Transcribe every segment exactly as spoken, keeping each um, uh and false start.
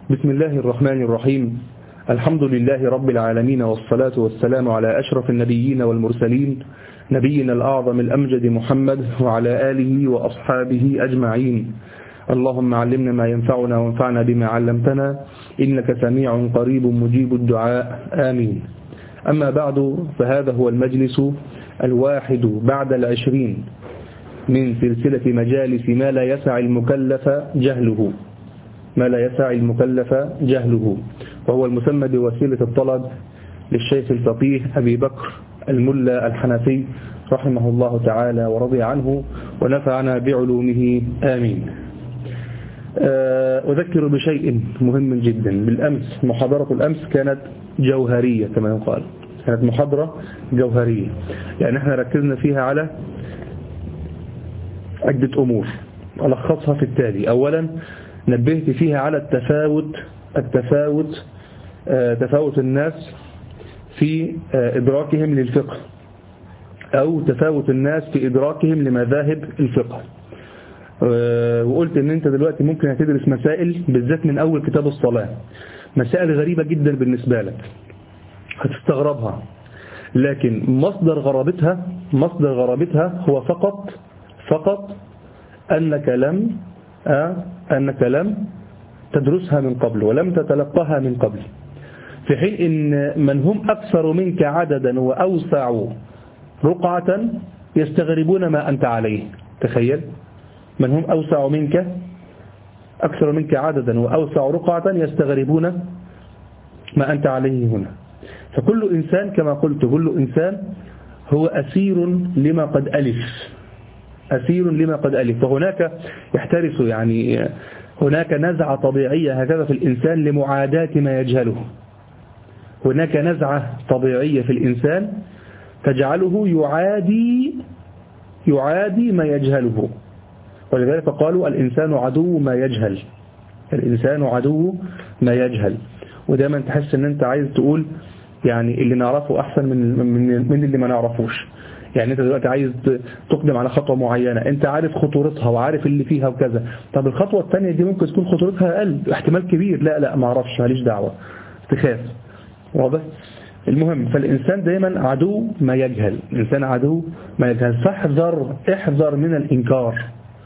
بسم الله الرحمن الرحيم. الحمد لله رب العالمين، والصلاة والسلام على أشرف النبيين والمرسلين، نبينا الأعظم الأمجد محمد وعلى آله وأصحابه أجمعين. اللهم علمنا ما ينفعنا وانفعنا بما علمتنا، إنك سميع قريب مجيب الدعاء، آمين. أما بعد، فهذا هو المجلس الواحد بعد العشرين من سلسلة مجالس ما لا يسع المكلف جهله ما لا يسع المكلف جهله وهو المسمى بوسيلة الطلب للشيخ الفقيه أبي بكر الملا الحنفي رحمه الله تعالى ورضي عنه ونفعنا بعلومه، آمين. أذكر بشيء مهم جدا. بالأمس محاضرة الأمس كانت جوهرية كما يقال، كانت محاضرة جوهرية، يعني احنا ركزنا فيها على عدة أمور ألخصها في التالي. أولا، نبهت فيها على التفاوت التفاوت تفاوت الناس في إدراكهم للفقه، أو تفاوت الناس في إدراكهم لمذاهب الفقه. وقلت ان انت دلوقتي ممكن هتدرس مسائل بالذات من اول كتاب الصلاة، مسائل غريبة جدا بالنسبة لك هتستغربها، لكن مصدر غرابتها مصدر غرابتها هو فقط فقط انك لم آه انك لم تدرسها من قبل ولم تتلقاها من قبل، في حين ان من هم اكثر منك عددا واوسع رقعة يستغربون ما انت عليه. تخيل، من هم أوسع منك أكثر منك عددا وأوسع رقعة يستغربون ما أنت عليه هنا. فكل إنسان كما قلت كل إنسان هو أسير لما قد ألف أسير لما قد ألف فهناك يحترس، يعني هناك نزعة طبيعية هكذا في الإنسان لمعاداة ما يجهله. هناك نزعة طبيعية في الإنسان تجعله يعادي يعادي ما يجهله، ولذلك قالوا الإنسان عدو ما يجهل الإنسان عدو ما يجهل. ودايما تحس ان انت عايز تقول يعني اللي نعرفه احسن من من من اللي ما نعرفوش. يعني انت دلوقتي عايز تقدم على خطوة معينة، انت عارف خطورتها وعارف اللي فيها وكذا، طب الخطوة الثانية دي ممكن تكون خطورتها اقل، احتمال كبير، لا لا ما اعرفش، ماليش دعوة، تخاف. واضح؟ المهم، فالإنسان دايما عدو ما يجهل الإنسان عدو ما يجهل فاحذر احذر من الإنكار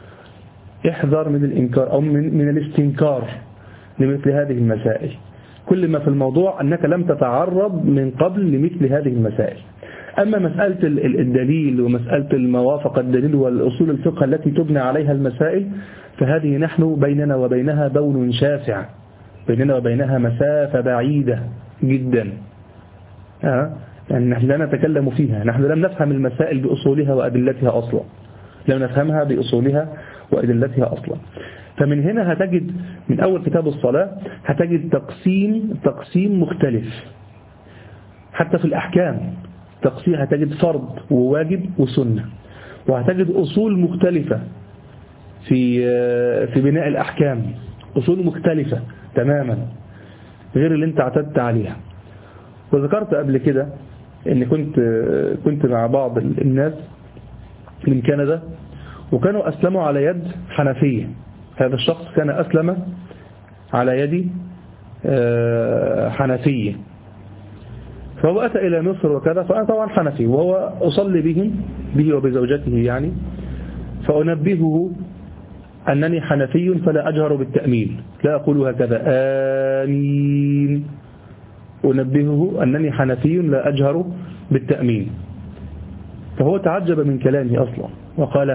احذر من الإنكار أو من, من الاستنكار لمثل هذه المسائل. كل ما في الموضوع أنك لم تتعرض من قبل لمثل هذه المسائل. أما مسألة الدليل ومسألة الموافقة الدليل والأصول الفقه التي تبنى عليها المسائل، فهذه نحن بيننا وبينها بون شاسع، بيننا وبينها مسافة بعيدة جدا. أه؟ يعني نحن لا نتكلم فيها، نحن لم نفهم المسائل بأصولها وأدلتها أصلا، لم نفهمها بأصولها وأدلتها أصلا. فمن هنا هتجد من أول كتاب الصلاة هتجد تقسيم تقسيم مختلف، حتى في الأحكام تقسيم، هتجد فرض وواجب وسنة، وهتجد أصول مختلفة في في بناء الأحكام، أصول مختلفة تماما غير اللي انت اعتدت عليها. وذكرت قبل كده ان كنت كنت مع بعض الناس من كندا، وكانوا أسلموا على يد حنفية. هذا الشخص كان أسلم على يد حنفية، فهو أتى إلى مصر وكذا، فأنا طبعا حنفي، وهو أصلي بهم به وبزوجته يعني، فأنبهه أنني حنفي فلا أجهر بالتأمين، لا أقول هكذا آمين، أنبهه أنني حنفي لا أجهر بالتأمين. فهو تعجب من كلامي أصلا وقال: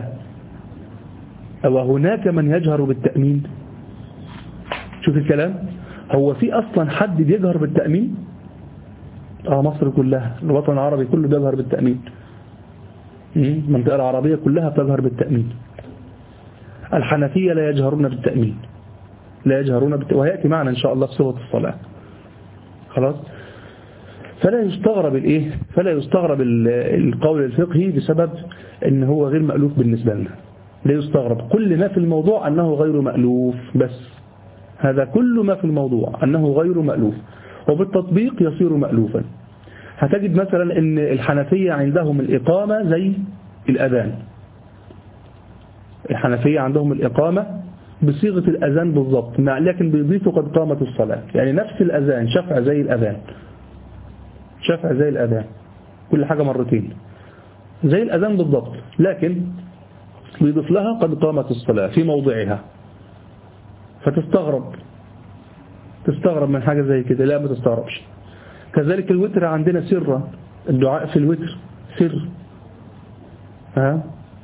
أو هناك من يجهر بالتأمين؟ شوف الكلام، هو في أصلا حد بيجهر بالتأمين؟ آه مصر كلها، الوطن العربي كله بيجهر بالتأمين، المنطقة العربية كلها بتجهر بالتأمين. الحنفية لا يجهرون بالتأمين، لا يجهرون بالتأمين، وهيأتي معنا إن شاء الله في صفة الصلاة. خلاص؟ فلا يستغرب الإيه؟ فلا يستغرب القول الفقهي بسبب إن هو غير مألوف بالنسبة لنا. لا يستغرب، كل ما في الموضوع أنه غير مألوف، بس هذا كل ما في الموضوع أنه غير مألوف، وبالتطبيق يصير مألوفا. هتجد مثلا أن الحنفية عندهم الإقامة زي الأذان، الحنفية عندهم الإقامة بصيغة الأذان بالضبط، لكن بيضيفوا قد قامت الصلاة، يعني نفس الأذان شفع زي الأذان، شفع زي الأذان، كل حاجة مرتين زي الأذان بالضبط، لكن بيضيف لها قد قامت الصلاة في موضعها. فتستغرب تستغرب من حاجة زي كده؟ لا، ما تستغربش. كذلك الوتر عندنا سرا، الدعاء في الوتر سر، ها؟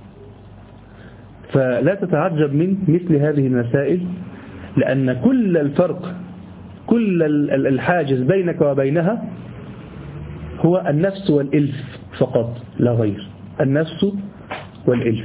فلا تتعجب من مثل هذه المسائل، لأن كل الفرق، كل الحاجز بينك وبينها هو النفس والإلف فقط لا غير، النفس والإلف.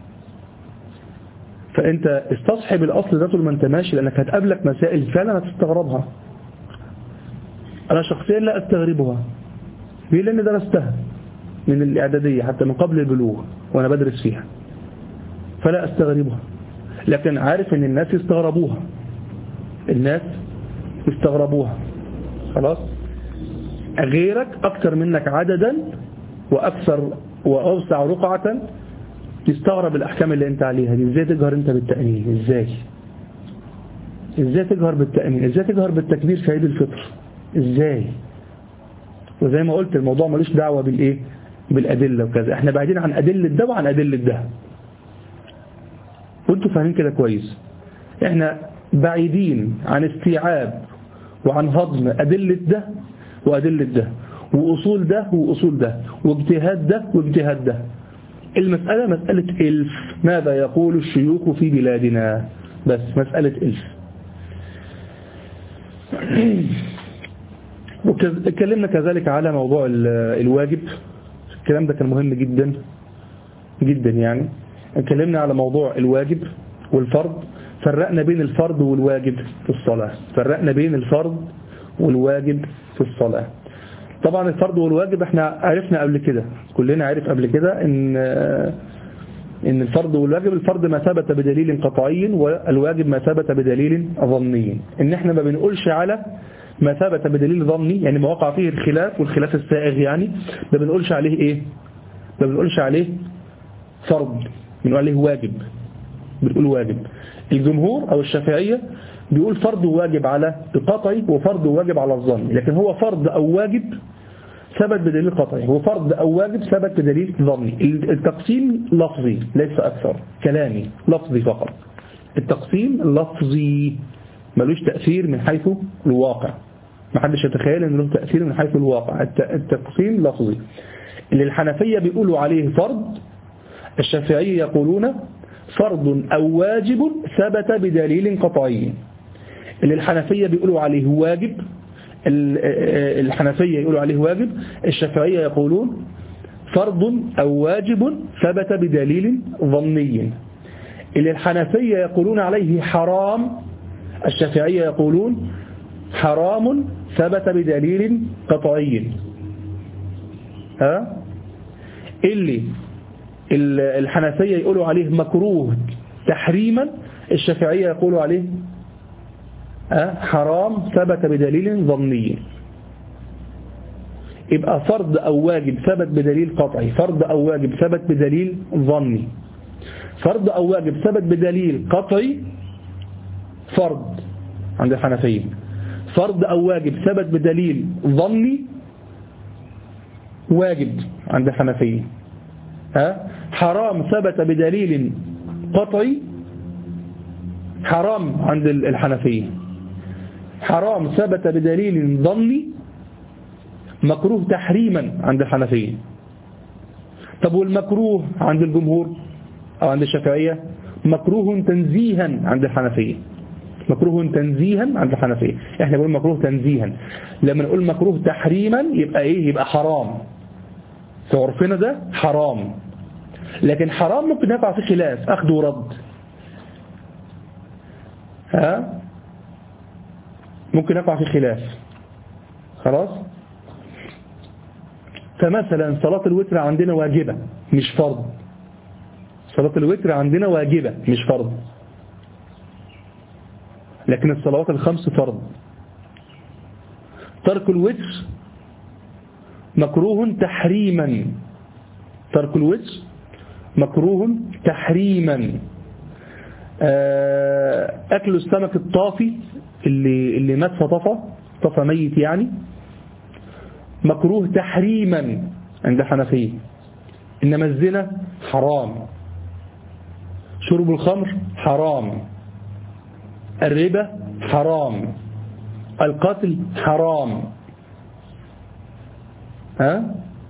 فأنت استصحب الأصل ذاته لما انت ماشي، لأنك هتقابلك مسائل فعلا هتستغربها. أنا شخصيا لا أستغربها، ليه؟ لأن درستها من الإعدادية حتى من قبل البلوغ وأنا بدرس فيها، فلا أستغربها. لكن عارف أن الناس يستغربوها، الناس يستغربوها، خلاص. غيرك أكثر منك عددا وأكثر وأوسع رقعة يستغرب الأحكام اللي أنت عليها دي. إزاي تجهر أنت بالتأمين؟ إزاي إزاي تجهر بالتأمين؟ إزاي تجهر بالتكبير في عيد الفطر؟ إزاي؟ وزي ما قلت الموضوع ملوش دعوة بالإيه؟ بالأدلة وكذا. إحنا بعيدين عن أدلة ده وعن أدلة ده، وانتوا فاهمين كده كويس. إحنا بعيدين عن استيعاب وعن هضم أدلة ده وأدلة ده، وأصول ده وأصول ده، واجتهاد ده واجتهاد ده. المسألة مسألة إلف، ماذا يقول الشيوخ في بلادنا، بس مسألة إلف. واتكلمنا كذلك على موضوع الواجب، الكلام ده كان مهم جدا جدا. يعني اتكلمنا على موضوع الواجب والفرض، فرقنا بين الفرض والواجب في الصلاة، فرقنا بين الفرض والواجب في الصلاة. طبعا الفرض والواجب احنا عرفنا قبل كده، كلنا عرف قبل كده ان ان الفرض والواجب، الفرض ما ثبت بدليل قطعي، والواجب ما ثبت بدليل ظني. ان احنا ما بنقولش على ما ثبت بدليل ظني، يعني ما وقع فيه الخلاف والخلاف السائغ، يعني ما بنقولش عليه ايه، ما بنقولش عليه فرض، بنقول عليه واجب، بنقول واجب. الجمهور او الشافعية بيقول فرض وواجب على القطعي وفرض وواجب على الظن، لكن هو فرض او واجب ثبت بدليل قطعي، هو فرض او واجب ثبت بدليل ظني. التقسيم لفظي ليس اكثر، كلامي لفظي فقط. التقسيم لفظي ملوش تأثير من حيث الواقع، ما حدش يتخيل انه له تأثير من حيث الواقع. التقسيم لفظي. اللي الحنفية بيقولوا عليه فرض، الشافعية يقولون فرض أو واجب ثبت بدليل قطعي. اللي الحنفية بيقولوا عليه واجب، الحنفية يقولوا عليه واجب، الشافعية يقولون فرض أو واجب ثبت بدليل ظني. اللي الحنفية يقولون عليه حرام، الشافعية يقولون حرام ثبت بدليل قطعي. ها؟ اللي الحنفية يقولوا عليه مكروه تحريما، الشافعية يقولوا عليه حرام ثبت بدليل ظني. يبقى فرض أو واجب ثبت بدليل قطعي، فرض أو واجب ثبت بدليل ظني. فرض أو واجب ثبت بدليل قطعي فرض عند الحنفية، فرض أو واجب ثبت بدليل ظني واجب عند الحنفية. ها؟ حرام ثبت بدليل قطعي حرام عند الحنفية. حرام ثبت بدليل ظني مكروه تحريما عند الحنفية. طب والمكروه عند الجمهور أو عند الشافعية؟ مكروه تنزيها عند الحنفية، مكروه تنزيها عند الحنفية. احنا بنقول مكروه تنزيها، لما نقول مكروه تحريما يبقى ايه؟ يبقى حرام في عرفنا، ده حرام. لكن حرام ممكن يقع في خلاف، اخذ ورد. ها؟ ممكن يقع في خلاف، خلاص. فمثلا صلاة الوتر عندنا واجبة مش فرض، صلاة الوتر عندنا واجبة مش فرض، لكن الصلوات الخمس فرض. ترك الوتر مكروه تحريما، ترك الوتر مكروه تحريما. أكل السمك الطافي اللي, اللي مات فطفى طفى ميت يعني مكروه تحريما عند الحنفية. إنما الزنا حرام، شرب الخمر حرام، الربا حرام، القتل حرام. ها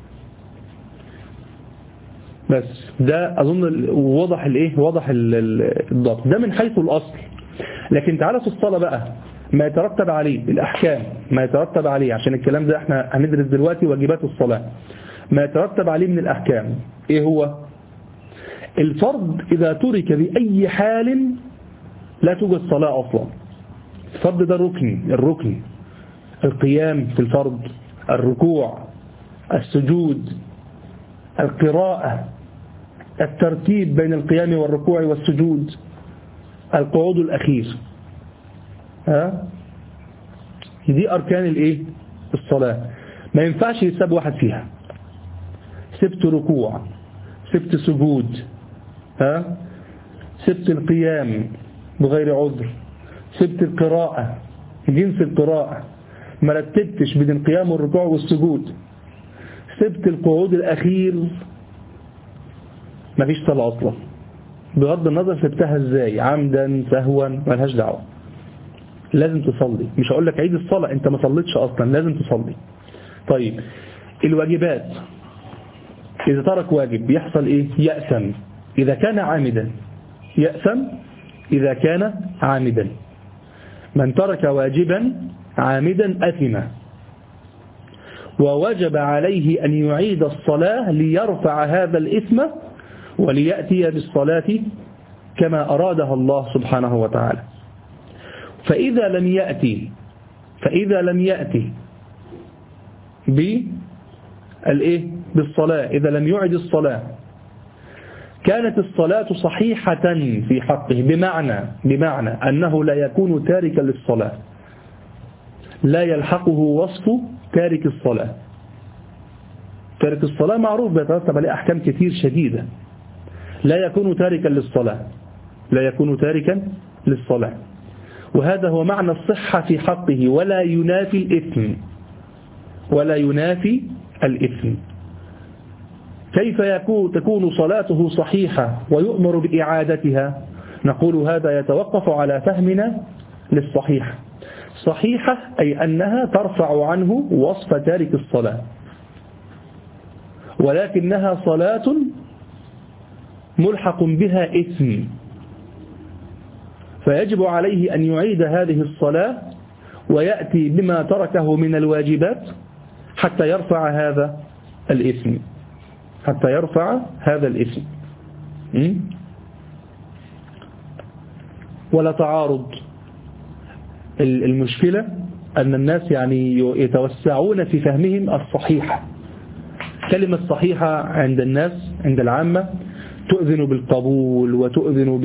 بس ده أظن واضح الايه واضح الضبط ده من حيث الأصل. لكن تعالى في الصلاة بقى ما يترتب عليه الأحكام، ما يترتب عليه عشان الكلام ده احنا هندرس دلوقتي واجبات الصلاة. ما يترتب عليه من الأحكام ايه هو؟ الفرض إذا ترك بأي حال لا توجد صلاة أصلا. الفرض ده ركن، الركن القيام في الفرض، الركوع، السجود، القراءة، الترتيب بين القيام والركوع والسجود، القعود الأخير. ها دي أركان الإيه؟ الصلاة. ما ينفعش يساب واحد فيها. سبت ركوع، سبت سجود، ها سبت القيام بغير عذر، سبت القراءة جنس القراءة، ما رتبتش بين القيام والركوع والسجود، سبت القعود الأخير، ما فيش صلاة أصلا بغض النظر سبتها ازاي، عمدا سهوا مالهاش دعوة. لازم تصلي. مش هقول لك عيد الصلاة انت ما صليتش أصلا، لازم تصلي. طيب الواجبات إذا ترك واجب يحصل إيه؟ يأثم إذا كان عامدا، يأثم إذا كان عامدا. من ترك واجبا عامدا أثم، ووجب عليه أن يعيد الصلاة ليرفع هذا الإثم وليأتي بالصلاة كما أرادها الله سبحانه وتعالى. فإذا لم يأتي فإذا لم يأتي بالإيه؟ بالصلاة، إذا لم يعد الصلاة كانت الصلاة صحيحة في حقه، بمعنى بمعنى أنه لا يكون تاركا للصلاة، لا يلحقه وصف تارك الصلاة. تارك الصلاة معروف بيترتب عليه أحكام كثير شديدة. لا يكون تاركا للصلاة، لا يكون تاركا للصلاة، وهذا هو معنى الصحة في حقه، ولا ينافي الإثم، ولا ينافي الإثم. كيف يكون تكون صلاته صحيحة ويؤمر بإعادتها؟ نقول هذا يتوقف على فهمنا للصحيحة. صحيحة أي أنها ترفع عنه وصف تارك الصلاة، ولكنها صلاة ملحق بها إثم، فيجب عليه أن يعيد هذه الصلاة ويأتي بما تركه من الواجبات حتى يرفع هذا الإثم، حتى يرفع هذا الإثم. ولا تعارض. المشكلة أن الناس يعني يتوسعون في فهمهم الصحيحة. كلمة صحيحة عند الناس عند العامة تؤذن بالقبول وتؤذن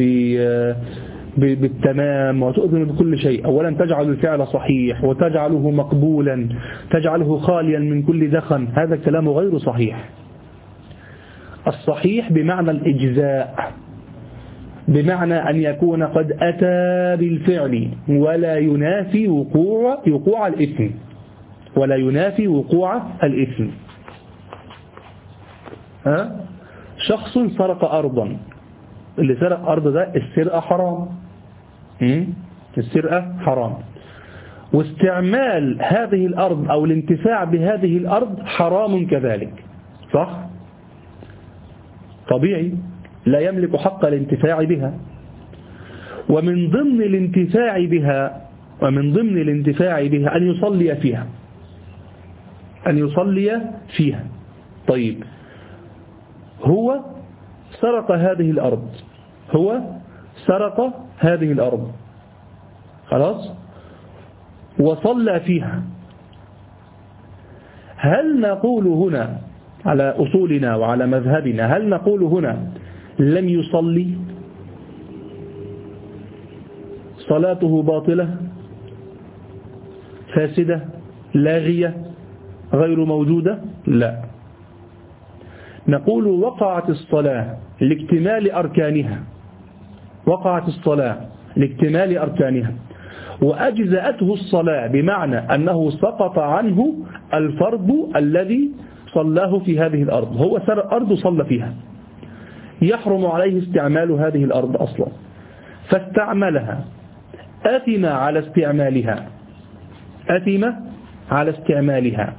بالتمام وتؤذن بكل شيء. أولا تجعل الفعل صحيح وتجعله مقبولا، تجعله خاليا من كل دخن. هذا الكلام غير صحيح. الصحيح بمعنى الإجزاء، بمعنى أن يكون قد أتى بالفعل ولا ينافي وقوع وقوع الإثم، ولا ينافي وقوع الإثم. ها؟ شخص سرق أرضا، اللي سرق أرض ده السرقة حرام، السرقة حرام، واستعمال هذه الأرض أو الانتفاع بهذه الأرض حرام كذلك، صح؟ طبيعي، لا يملك حق الانتفاع بها. ومن ضمن الانتفاع بها ومن ضمن الانتفاع بها أن يصلي فيها، أن يصلي فيها. طيب هو سرق هذه الأرض، هو سرق هذه الأرض خلاص وصلى فيها. هل نقول هنا على أصولنا وعلى مذهبنا، هل نقول هنا لم يصلي، صلاته باطلة فاسدة لاغية غير موجودة؟ لا، نقول وقعت الصلاة لاكتمال أركانها، وقعت الصلاة لاكتمال أركانها، وأجزأته الصلاة بمعنى أنه سقط عنه الفرض الذي صلاه في هذه الأرض، هو سرق أرض صلى فيها، يحرم عليه استعمال هذه الأرض أصلا، فاستعملها، أثم على استعمالها، أثم على استعمالها،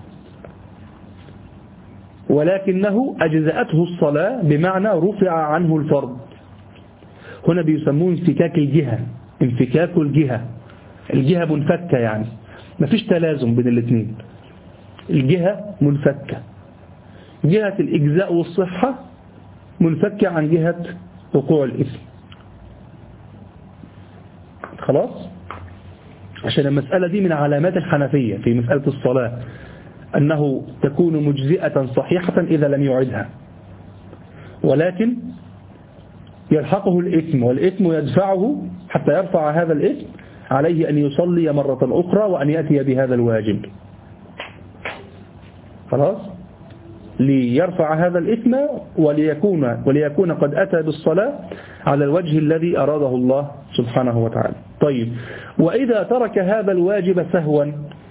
ولكنه أجزأته الصلاة بمعنى رفع عنه الفرض. هنا بيسموه انفكاك الجهة، انفكاك الجهة، الجهة منفكة، يعني مفيش تلازم بين الاثنين، الجهة منفكة، جهة الإجزاء والصحة منفكة عن جهة وقوع الإثم. خلاص؟ عشان المسألة دي من علامات الحنفية في مسألة الصلاة، أنه تكون مجزئة صحيحة إذا لم يعدها، ولكن يلحقه الإثم، والإثم يدفعه حتى يرفع هذا الإثم عليه أن يصلي مرة أخرى وأن يأتي بهذا الواجب. خلاص؟ ليرفع هذا الإثم وليكون, وليكون قد أتى بالصلاة على الوجه الذي أراده الله سبحانه وتعالى. طيب، وإذا ترك هذا الواجب سهوا،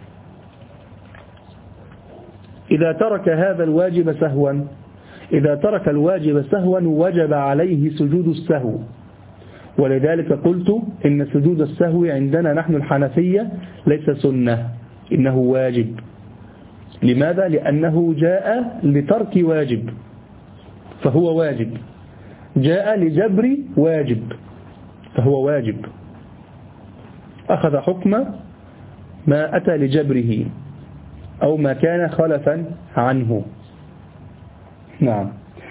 إذا ترك هذا الواجب سهوا إذا ترك الواجب سهوا وجب عليه سجود السهو، ولذلك قلت إن سجود السهو عندنا نحن الحنفية ليس سنة، إنه واجب. لماذا؟ لأنه جاء لترك واجب فهو واجب، جاء لجبر واجب فهو واجب، أخذ حكم ما أتى لجبره أو ما كان خلفا عنه. نعم.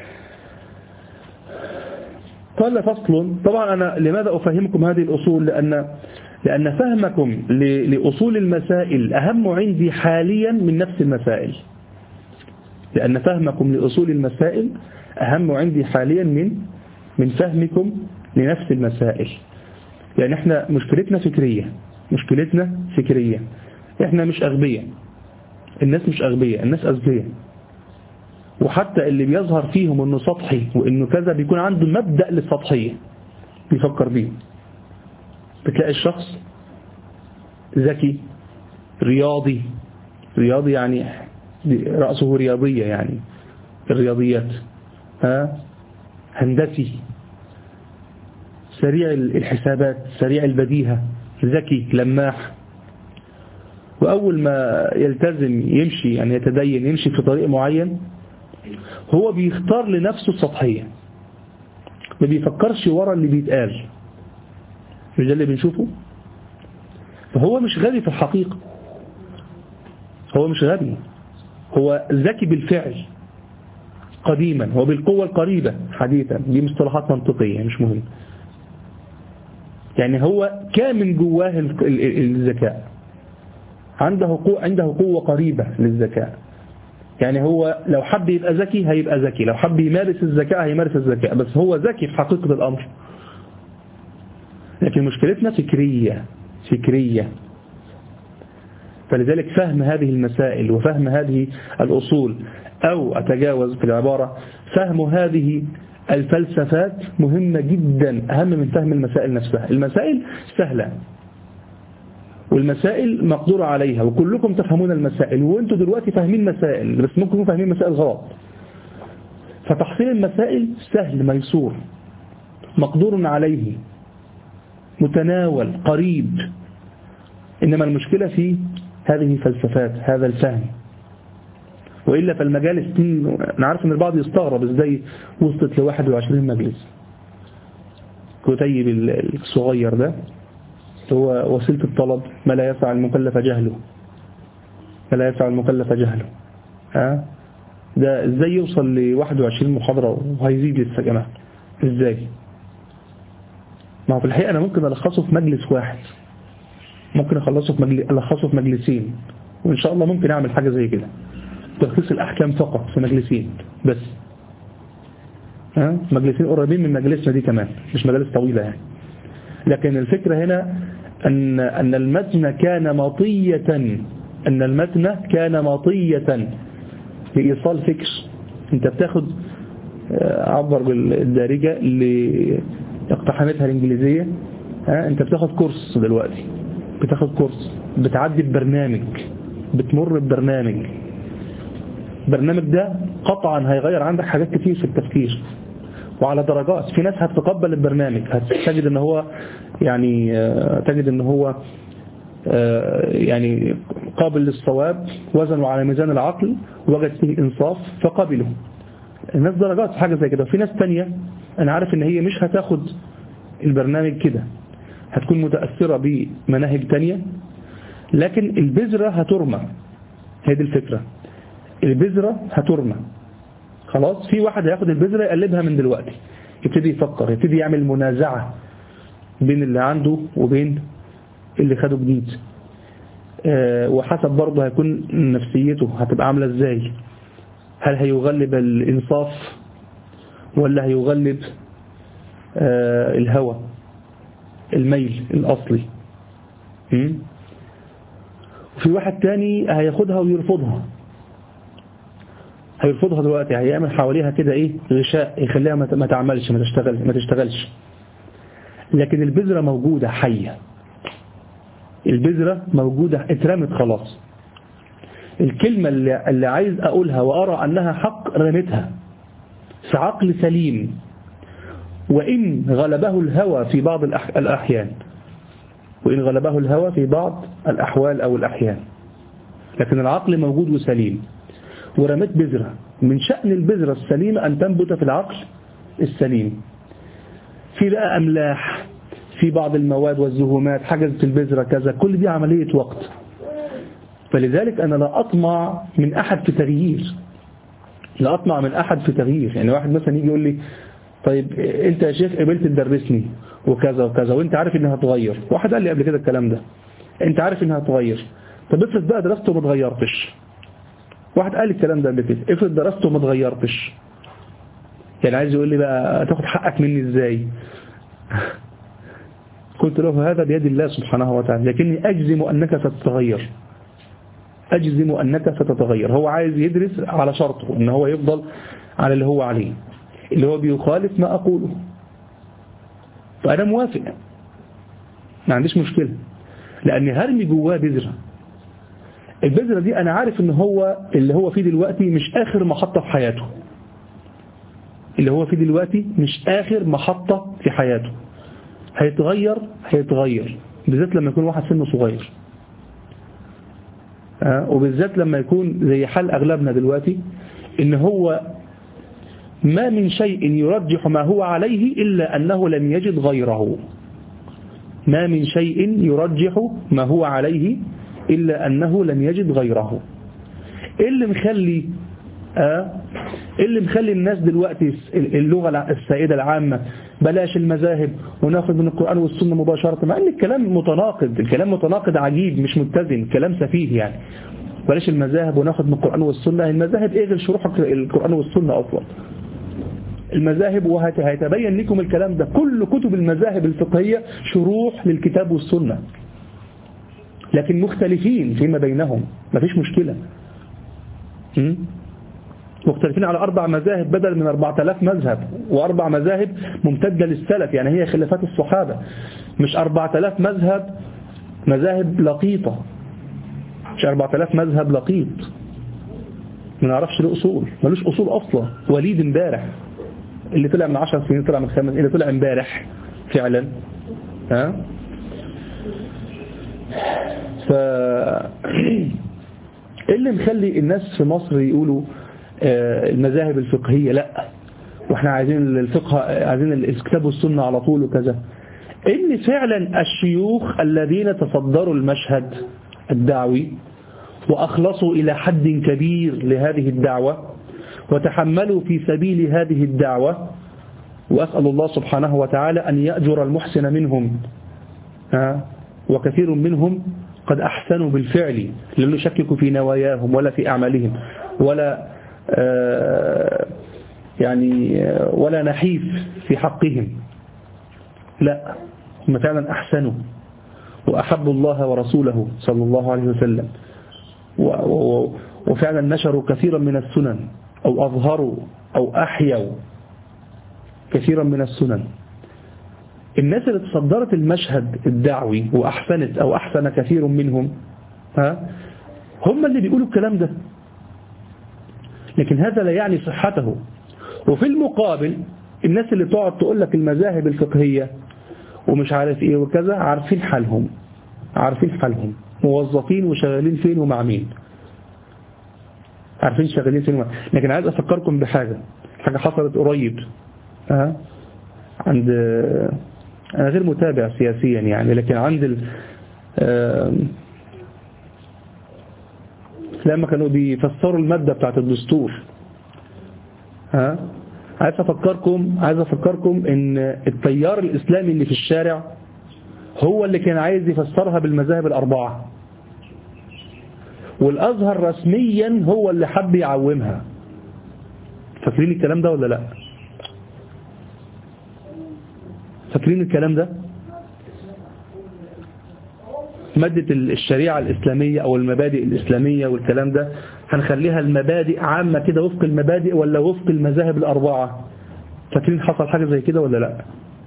قال فصل. طبعا أنا لماذا أفهمكم هذه الأصول؟ لأن لأن فهمكم لأصول المسائل أهم عندي حاليا من نفس المسائل، لأن فهمكم لأصول المسائل أهم عندي حاليا من من فهمكم لنفس المسائل. يعني احنا مشكلتنا فكرية، مشكلتنا فكرية احنا مش أغبياء، الناس مش أغبياء، الناس أذكياء، وحتى اللي بيظهر فيهم انه سطحي وانه كذا بيكون عنده مبدأ للسطحية بيفكر بيه. بتلاقي الشخص ذكي رياضي، رياضي يعني رأسه رياضية، يعني الرياضيات، ها هندسي، سريع الحسابات، سريع البديهة، ذكي لماح، وأول ما يلتزم يمشي يعني يتدين يمشي في طريق معين هو بيختار لنفسه السطحية، ما بيفكرش ورا اللي بيتقال، مش ده اللي بنشوفه؟ فهو مش غبي في الحقيقة، هو مش غبي، هو ذكي بالفعل قديما وبالقوة القريبة حديثا، دي مصطلحات منطقية مش مهم. يعني هو كامن جواه الذكاء، عنده قوة عنده قوة قريبة للذكاء. يعني هو لو حب يبقى ذكي هيبقى ذكي، لو حب يمارس الذكاء هيمارس الذكاء، بس هو ذكي في حقيقة الأمر. لكن مشكلتنا فكرية فكرية فلذلك فهم هذه المسائل وفهم هذه الأصول، أو أتجاوز في العبارة فهم هذه الفلسفات مهمة جدا، أهم من فهم المسائل نفسها. المسائل سهلة والمسائل مقدور عليها وكلكم تفهمون المسائل، وانتوا دلوقتي فاهمين مسائل بس ممكن تكونوا فاهمين مسائل غلط. فتحصيل المسائل سهل ميسور مقدور عليه متناول قريب، إنما المشكلة في هذه الفلسفات، هذا الفهم. وإلا فالمجالس دي أنا عارف أن البعض يستغرب إزاي وصلت ل واحد وعشرين مجلس. كتيب الصغير ده هو وسيلة الطلب، ما لا يسع المكلف جهله، ما لا يسع المكلف جهله. ها ده إزاي يوصل ل واحد وعشرين محاضرة وهيزيد لسه جماعة؟ إزاي؟ ما هو في الحقيقة أنا ممكن ألخصه في مجلس واحد، ممكن أخلصه في مجلس ألخصه في مجلسين، وإن شاء الله ممكن أعمل حاجة زي كده، تلخيص الأحكام فقط في مجلسين بس. ها مجلسين قريبين من مجلسنا دي كمان، مش مجالس طويلة يعني. لكن الفكرة هنا أن أن المتن كان مطية أن المتن كان مطية لإيصال فكر. أنت بتاخد عبر بالدارجة اقتحمتها الإنجليزية. ها أنت بتاخد كورس دلوقتي، بتاخد كورس، بتعدي ببرنامج، بتمر ببرنامج. البرنامج ده قطعا هيغير عندك حاجات كتير في التفكير وعلى درجات. في ناس هتتقبل البرنامج، هتجد ان هو يعني تجد ان هو يعني قابل للصواب، وزنوا على ميزان العقل وجد فيه انصاف فقبلوا. الناس درجات في حاجة زي كده. وفي ناس تانية انا عارف ان هي مش هتاخد البرنامج كده، هتكون متأثرة بمناهج تانية، لكن البذرة هترمى. هي دي الفكرة، البذرة هترمى. خلاص، في واحد هياخد البذرة يقلبها من دلوقتي، يبتدي يفكر، يبتدي يعمل منازعة بين اللي عنده وبين اللي خده جديد. أه وحسب برضه هيكون نفسيته هتبقى عاملة ازاي. هل هيغلب الإنصاف ولا هيغلب أه الهوى، الميل الأصلي. م? وفي واحد تاني هياخدها ويرفضها، هيرفضها دلوقتي، هيعمل حواليها كده ايه غشاء يخليها ما تعملش، ما تشتغل ما تشتغلش. لكن البذرة موجودة حية، البذرة موجودة اترمت خلاص. الكلمة اللي, اللي عايز أقولها وأرى أنها حق رمتها في عقل سليم، وإن غلبه الهوى في بعض الأحيان، وإن غلبه الهوى في بعض الأحوال أو الأحيان، لكن العقل موجود وسليم. ورمت بذرة، من شأن البذرة السليمة أن تنبت في العقل السليم. في بقى أملاح، في بعض المواد والزهومات حجزت البذرة كذا، كل دي عملية وقت. فلذلك أنا لا أطمع من أحد في تغيير، لا أطمع من أحد في تغيير. يعني واحد مثلا يجي يقول لي طيب أنت يا شيخ قبلت تدرسني وكذا وكذا وأنت عارف إنها هتغير. واحد قال لي قبل كده الكلام ده، أنت عارف إنها هتغير، طب افرض بقى درست وما تغيرتش. واحد قال لي الكلام ده قبل كده، افرض درست وما تغيرتش، يعني عايز يقول لي بقى تاخد حقك مني ازاي؟ قلت له هذا بيد الله سبحانه وتعالى، لكني أجزم أنك ستتغير، أجزم أنك ستتغير. هو عايز يدرس على شرطه أن هو يفضل على اللي هو عليه، اللي هو بيخالف ما أقوله، فأنا موافق، ما عنديش مشكلة، لأني هرمي جواه بذرة. البذرة دي أنا عارف أن هو اللي هو فيه دلوقتي مش آخر محطة في حياته، اللي هو فيه دلوقتي مش آخر محطة في حياته، هيتغير هيتغير بالذات لما يكون واحد سنه صغير، أه؟ وبالذات لما يكون زي حال أغلبنا دلوقتي، إن هو ما من شيء يرجح ما هو عليه إلا أنه لم يجد غيره. ما من شيء يرجح ما هو عليه إلا أنه لم يجد غيره. إيه اللي مخلي آه اللي مخلي الناس دلوقتي اللغة السائدة العامة بلاش المذاهب وناخد من القرآن والسنة مباشرة، مع ان الكلام متناقض، الكلام متناقض عجيب مش متزن، كلام سفيه. يعني بلاش المذاهب وناخد من القرآن والسنة، المذاهب ايه غير شروح القرآن والسنة اصلا؟ المذاهب، وهيتبين لكم الكلام ده، كل كتب المذاهب الفقهية شروح للكتاب والسنة، لكن مختلفين فيما بينهم، مفيش مشكلة. م? مختلفين على أربع مذاهب بدل من أربعة آلاف مذهب، وأربع مذاهب ممتدة للسلف، يعني هي خلافات الصحابة، مش أربعة آلاف مذهب مذاهب لقيطة، مش أربعة آلاف مذهب لقيط ما نعرفش له أصول، ملوش أصول أصلا، وليد امبارح اللي طلع من عشر سنين، طلع من خمس، اللي طلع امبارح فعلا. ها ف اللي مخلي الناس في مصر يقولوا المذاهب الفقهية لا، واحنا عايزين الفقه، عايزين الكتاب والسنة على طول وكذا، ان فعلا الشيوخ الذين تصدروا المشهد الدعوي واخلصوا الى حد كبير لهذه الدعوة وتحملوا في سبيل هذه الدعوة، واسأل الله سبحانه وتعالى ان يأجر المحسن منهم، ها وكثير منهم قد احسنوا بالفعل، لا نشكك في نواياهم ولا في اعمالهم ولا آه يعني آه ولا نحيف في حقهم، لا، هم فعلا أحسنوا وأحبوا الله ورسوله صلى الله عليه وسلم، وفعلا نشروا كثيرا من السنن أو أظهروا أو أحيوا كثيرا من السنن. الناس اللي تصدرت المشهد الدعوي وأحسنت أو أحسن كثير منهم ها هم اللي بيقولوا الكلام ده، لكن هذا لا يعني صحته. وفي المقابل الناس اللي تقعد تقول لك المذاهب الفقهية ومش عارف ايه وكذا عارفين حالهم، عارفين حالهم موظفين وشغالين فين ومع مين، عارفين شغالين فين ومع. لكن عايز أفكركم بحاجة، حاجة حصلت قريب ها عند، أنا غير متابع سياسيا يعني، لكن عند ال... لما كانوا بيفسروا المادة بتاعت الدستور ها عايز أفكركم عايز أفكركم إن التيار الإسلامي اللي في الشارع هو اللي كان عايز يفسرها بالمذاهب الأربعة، والأزهر رسميا هو اللي حب يعومها. فاكرين الكلام ده ولا لا؟ فاكرين الكلام ده؟ مادة الشريعة الإسلامية أو المبادئ الإسلامية والكلام ده هنخليها المبادئ عامة كده وفق المبادئ ولا وفق المذاهب الأربعة؟ فاكرين حصل حاجة زي كده ولا لا؟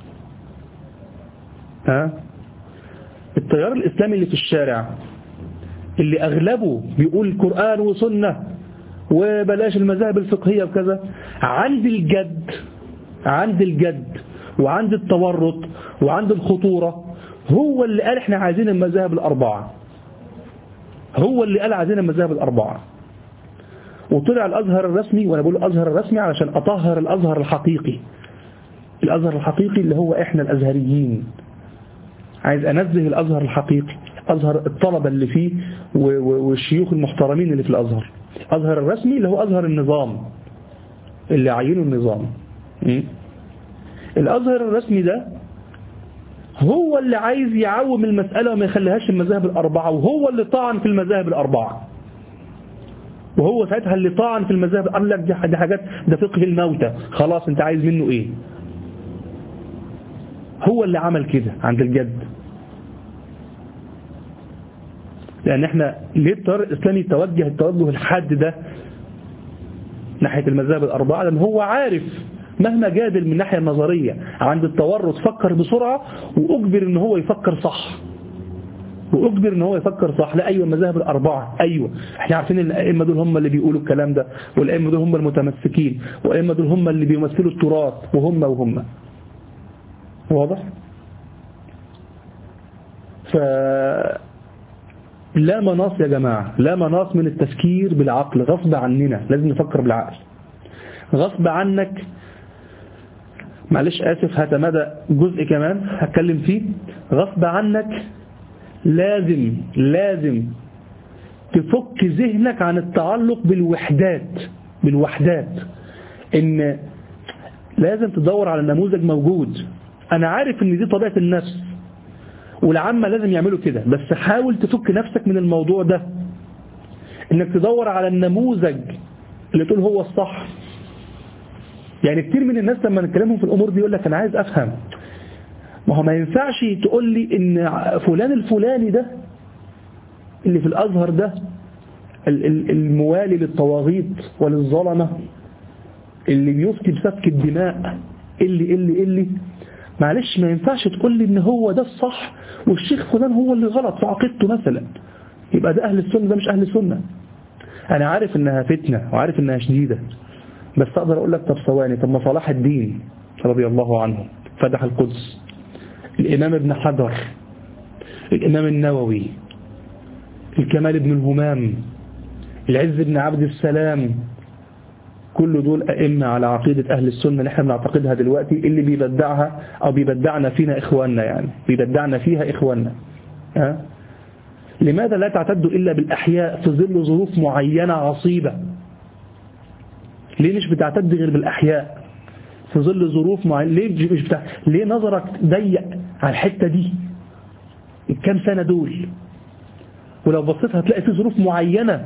ها؟ التيار الإسلامي اللي في الشارع اللي أغلبه بيقول قرآن وسنة وبلاش المذاهب الفقهية وكذا، عند الجد عند الجد وعند التورط وعند الخطورة هو اللي قال احنا عايزين المذاهب الأربعة، هو اللي قال عايزين المذاهب الأربعة. وطلع الأزهر الرسمي، وأنا بقول الأزهر الرسمي علشان أطهر الأزهر الحقيقي، الأزهر الحقيقي اللي هو احنا الأزهريين، عايز أنزه الأزهر الحقيقي، أزهر الطلبة اللي فيه والشيوخ المحترمين اللي في الأزهر. الأزهر الرسمي اللي هو أزهر النظام اللي عينوا النظام. الأزهر الرسمي ده هو اللي عايز يعوم المسألة وما يخليهاش المذاهب الأربعة، وهو اللي طعن في المذاهب الأربعة، وهو ساعتها اللي طعن في المذاهب، قال لك دي حاجات ده فقه الموتى، خلاص انت عايز منه ايه؟ هو اللي عمل كده عند الجد. لأن احنا ليه التيار الإسلامي توجه التوجه الحاد ده ناحية المذاهب الأربعة؟ لأن هو عارف مهما جادل من الناحية النظرية عند التورط فكر بسرعة وأجبر ان هو يفكر صح، وأجبر ان هو يفكر صح. لا أيوة المذاهب الأربعة أيوة، احنا عارفين ان الأئمة دول هم اللي بيقولوا الكلام ده، والأئمة دول هم المتمسكين، والأئمة دول هم اللي بيمثلوا التراث، وهم وهم واضح؟ ف لا مناص يا جماعة، لا مناص من التفكير بالعقل، غصب عننا لازم نفكر بالعقل. غصب عنك، معلش آسف هتمدى جزء كمان هتكلم فيه، غصب عنك لازم لازم تفك ذهنك عن التعلق بالوحدات بالوحدات ان لازم تدور على نموذج موجود. انا عارف ان دي طبيعة النفس والعامة لازم يعملوا كده، بس حاول تفك نفسك من الموضوع ده، انك تدور على النموذج اللي تقول هو الصح. يعني كتير من الناس لما نتكلمهم في الامور دي يقول لك انا عايز افهم، ما هو ما ينفعش تقول لي ان فلان الفلاني ده اللي في الازهر ده الموالي للطواغيت وللظلمة اللي بيفتي بسفك الدماء اللي اللي اللي معلش ما ينفعش تقول لي ان هو ده الصح والشيخ فلان هو اللي غلط في عقيدته مثلا، يبقى ده اهل السنة ده مش اهل السنة. انا عارف انها فتنة وعارف انها شديدة، بس اقدر اقول لك طب ثواني، طب ما صلاح الدين رضي الله عنه فتح القدس، الامام ابن حجر، الامام النووي، الكمال ابن الهمام، العز بن عبد السلام، كل دول أئمة على عقيدة أهل السنة اللي احنا بنعتقدها دلوقتي، اللي بيبدعها أو بيبدعنا فينا إخواننا، يعني بيبدعنا فيها إخواننا. أه؟ لماذا لا تعتد إلا بالأحياء في ظل ظروف معينة عصيبة؟ ليه مش بتعتد غير بالأحياء في ظل ظروف معينة؟ ليه مش بتاع... ليه نظرك ضيق على الحتة دي الكام سنة دول؟ ولو بصيت هتلاقي في ظروف معينة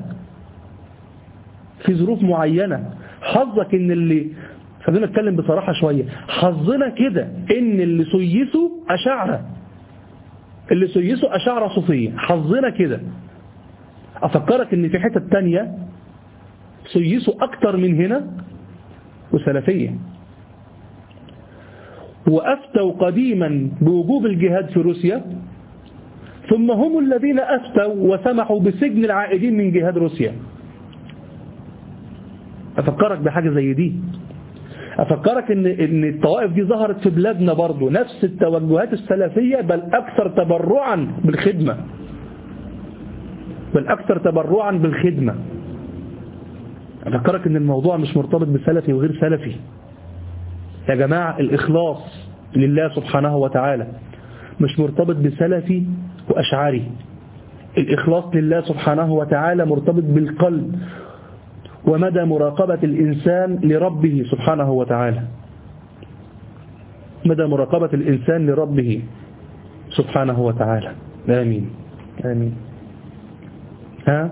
في ظروف معينة حظك ان اللي خلينا نتكلم بصراحة شوية، حظنا كده ان اللي سيسوا أشاعرة، اللي سيسوا أشاعرة صوفية، حظنا كده. أفكرك ان في حتة تانية سيسوا أكتر من هنا وسلفية، وأفتوا قديما بوجوب الجهاد في روسيا، ثم هم الذين أفتوا وسمحوا بسجن العائدين من جهاد روسيا. أفكرك بحاجة زي دي، أفكرك إن إن الطوائف دي ظهرت في بلادنا برضو نفس التوجهات السلفية، بل أكثر تبرعا بالخدمة، بل أكثر تبرعا بالخدمة. أفكرك إن الموضوع مش مرتبط بسلفي وغير سلفي يا جماعة. الإخلاص لله سبحانه وتعالى مش مرتبط بسلفي وأشعري. الإخلاص لله سبحانه وتعالى مرتبط بالقلب ومدى مراقبة الإنسان لربه سبحانه وتعالى، مدى مراقبة الإنسان لربه سبحانه وتعالى. آمين آمين. ها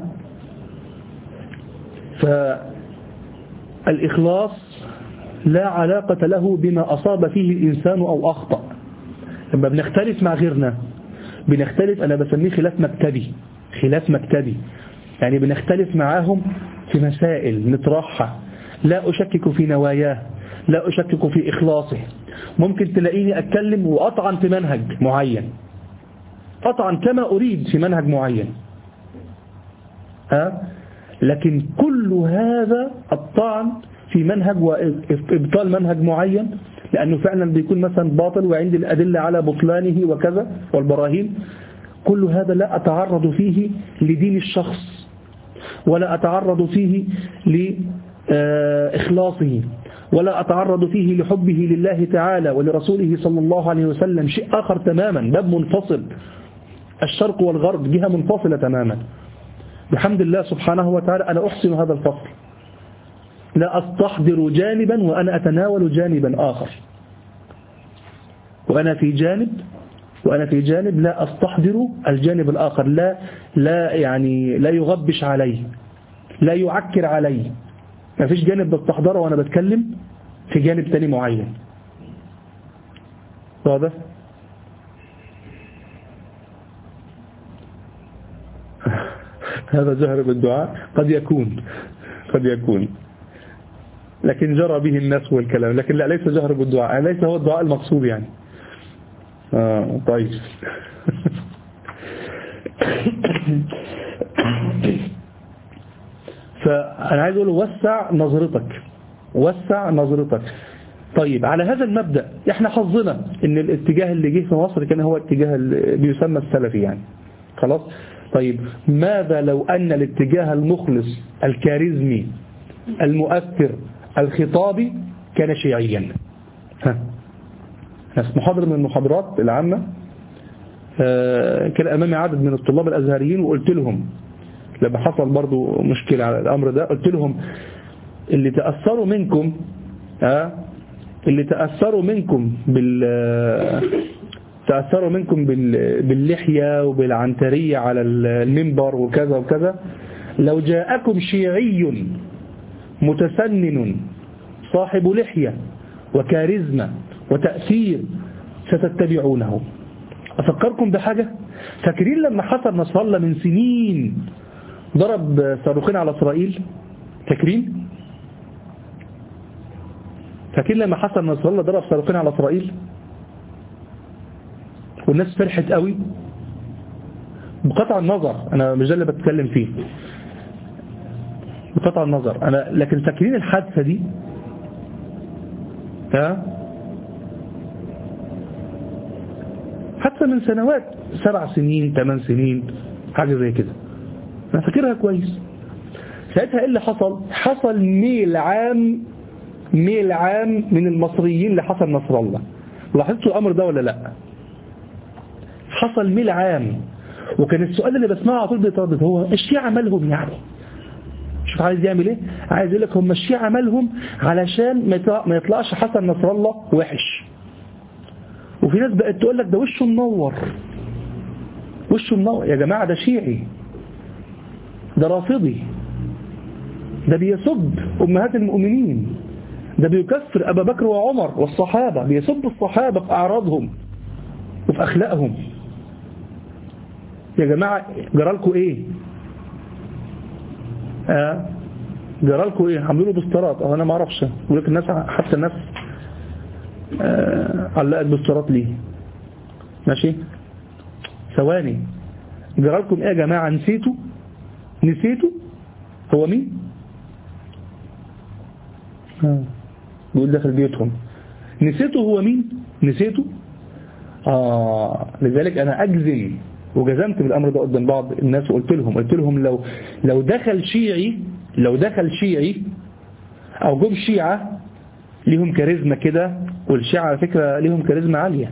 فالإخلاص لا علاقة له بما أصاب فيه الإنسان أو أخطأ. لما بنختلف مع غيرنا بنختلف، أنا بسميه خلاف مكتبي، خلاف مكتبي، يعني بنختلف معاهم في مسائل نطرحها، لا أشكك في نواياه، لا أشكك في إخلاصه. ممكن تلاقيني أتكلم وأطعن في منهج معين، أطعن كما أريد في منهج معين، ها؟ لكن كل هذا الطعن في منهج وإبطال منهج معين لأنه فعلا بيكون مثلا باطل وعندي الأدلة على بطلانه وكذا والبراهين، كل هذا لا أتعرض فيه لدين الشخص ولا أتعرض فيه لإخلاصه ولا أتعرض فيه لحبه لله تعالى ولرسوله صلى الله عليه وسلم. شيء آخر تماما، باب منفصل، الشرق والغرب جهة منفصلة تماما. بحمد الله سبحانه وتعالى أنا أحسن هذا الفصل، لا أستحضر جانبا وأنا أتناول جانبا آخر، وأنا في جانب وأنا في جانب لا أستحضر الجانب الآخر، لا لا يعني لا يغبش علي، لا يعكر علي. ما فيش جانب بستحضره وأنا بتكلم في جانب تاني معين. واضح؟ هذا جهر بالدعاء قد يكون قد يكون لكن جرى به الناس والكلام، لكن لا، ليس جهر بالدعاء، ليس هو الدعاء المقصود يعني. آه طيب. فأنا عايز أقول وسع نظرتك، وسع نظرتك. طيب على هذا المبدأ احنا حظنا ان الاتجاه اللي جه في مصر كان هو اتجاه اللي بيسمى السلفي يعني، خلاص. طيب ماذا لو أن الاتجاه المخلص الكاريزمي المؤثر الخطابي كان شيعيا؟ ها محاضرة من المحاضرات العامة كان أمامي عدد من الطلاب الأزهريين وقلت لهم لما حصل برضو مشكلة على الأمر ده، قلت لهم اللي تأثروا منكم ها اللي تأثروا منكم بال تأثروا منكم باللحية وبالعنترية على المنبر وكذا وكذا، لو جاءكم شيعي متسنن صاحب لحية وكاريزما وتأثير ستتبعونه. أفكركم بحاجة، فاكرين لما حصل نصر الله من سنين ضرب صاروخين على إسرائيل؟ فاكرين؟ فاكرين لما حصل نصر الله ضرب صاروخين على إسرائيل والناس فرحت قوي؟ بقطع النظر أنا مش ده اللي بتكلم فيه، بقطع النظر أنا، لكن فاكرين الحادثة دي؟ ها حتى من سنوات، سبع سنين ثمان سنين حاجة زي كده، أنا فاكرها كويس. ساعتها إيه اللي حصل؟ حصل ميل عام ميل عام من المصريين لحسن نصر الله. لاحظتوا الأمر ده ولا لا؟ حصل ميل عام، وكان السؤال اللي بسمعه على طول بيتردد هو الشيعة مالهم يعني؟ شوف عايز يعمل ايه؟ عايز يقول لك هم الشيعة مالهم علشان ما يطلعش حسن نصر الله وحش. وفي ناس بقت تقول لك ده وشه منور، وشه منور. يا جماعة ده شيعي، ده رافضي، ده بيسب أمهات المؤمنين، ده بيكفر أبا بكر وعمر والصحابة، بيسب الصحابة في أعراضهم وفي أخلاقهم. يا جماعة جرالكوا إيه؟ آه جرالكوا إيه؟ عملوا له بوسترات، أو أنا ما أعرفش، يقول لك الناس، حتى الناس آه علقت بالصراط ليه؟ ماشي؟ ثواني، جرالكم ايه يا جماعة؟ نسيتوا؟ نسيتوا؟ هو مين؟ آه. بيقول داخل بيوتهم. نسيتوا هو مين؟ نسيتوا؟ آه لذلك أنا أجزم وجزمت بالأمر ده قدام بعض الناس وقلت لهم قلت لهم لو لو دخل شيعي لو دخل شيعي أو جم شيعة ليهم كاريزما كده، والشيعة على فكرة ليهم كاريزما عالية،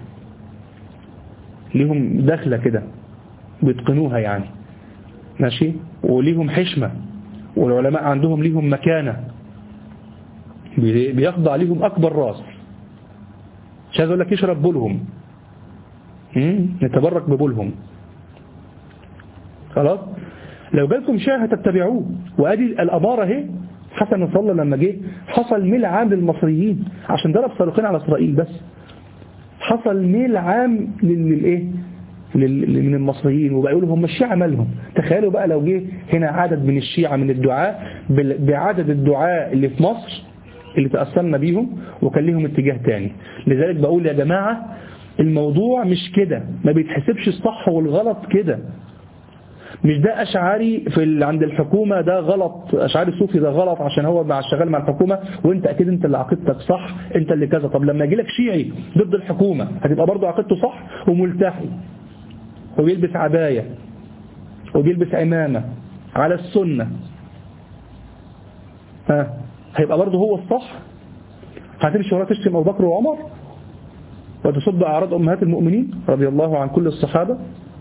ليهم دخلة كده بيتقنوها يعني، ماشي، وليهم حشمة، والعلماء عندهم ليهم مكانة بيخضع ليهم أكبر راس. مش عايز أقول لك يشرب بولهم، نتبرك ببولهم. خلاص، لو جالكم شيعة هتتبعوه. وأدي الأمارة اهي. حسن نصر الله لما جه حصل ميل عام للمصريين عشان ضرب صاروخين على إسرائيل، بس حصل ميل عام للإيه من المصريين، وبقى يقولوا هم الشيعة مالهم. تخيلوا بقى لو جه هنا عدد من الشيعة من الدعاء بعدد الدعاء اللي في مصر اللي تأثرنا بيهم وكان لهم اتجاه تاني. لذلك بقول يا جماعة الموضوع مش كده، ما بيتحسبش الصح والغلط كده. مش ده أشعاري في عند الحكومة ده غلط، أشعاري صوفي ده غلط عشان هو مع شغال مع الحكومة وانت أكيد انت اللي عقيدتك صح، انت اللي كذا. طب لما يجي لك شيعي ضد الحكومة هتبقى برضه عقيدته صح وملتحي وبيلبس عباية وبيلبس عمامة على السنة، ها هيبقى برضه هو الصح؟ هتمشي وراه تشتم أبو بكر وعمر وتصد أعراض أمهات المؤمنين رضي الله عن كل الصحابة؟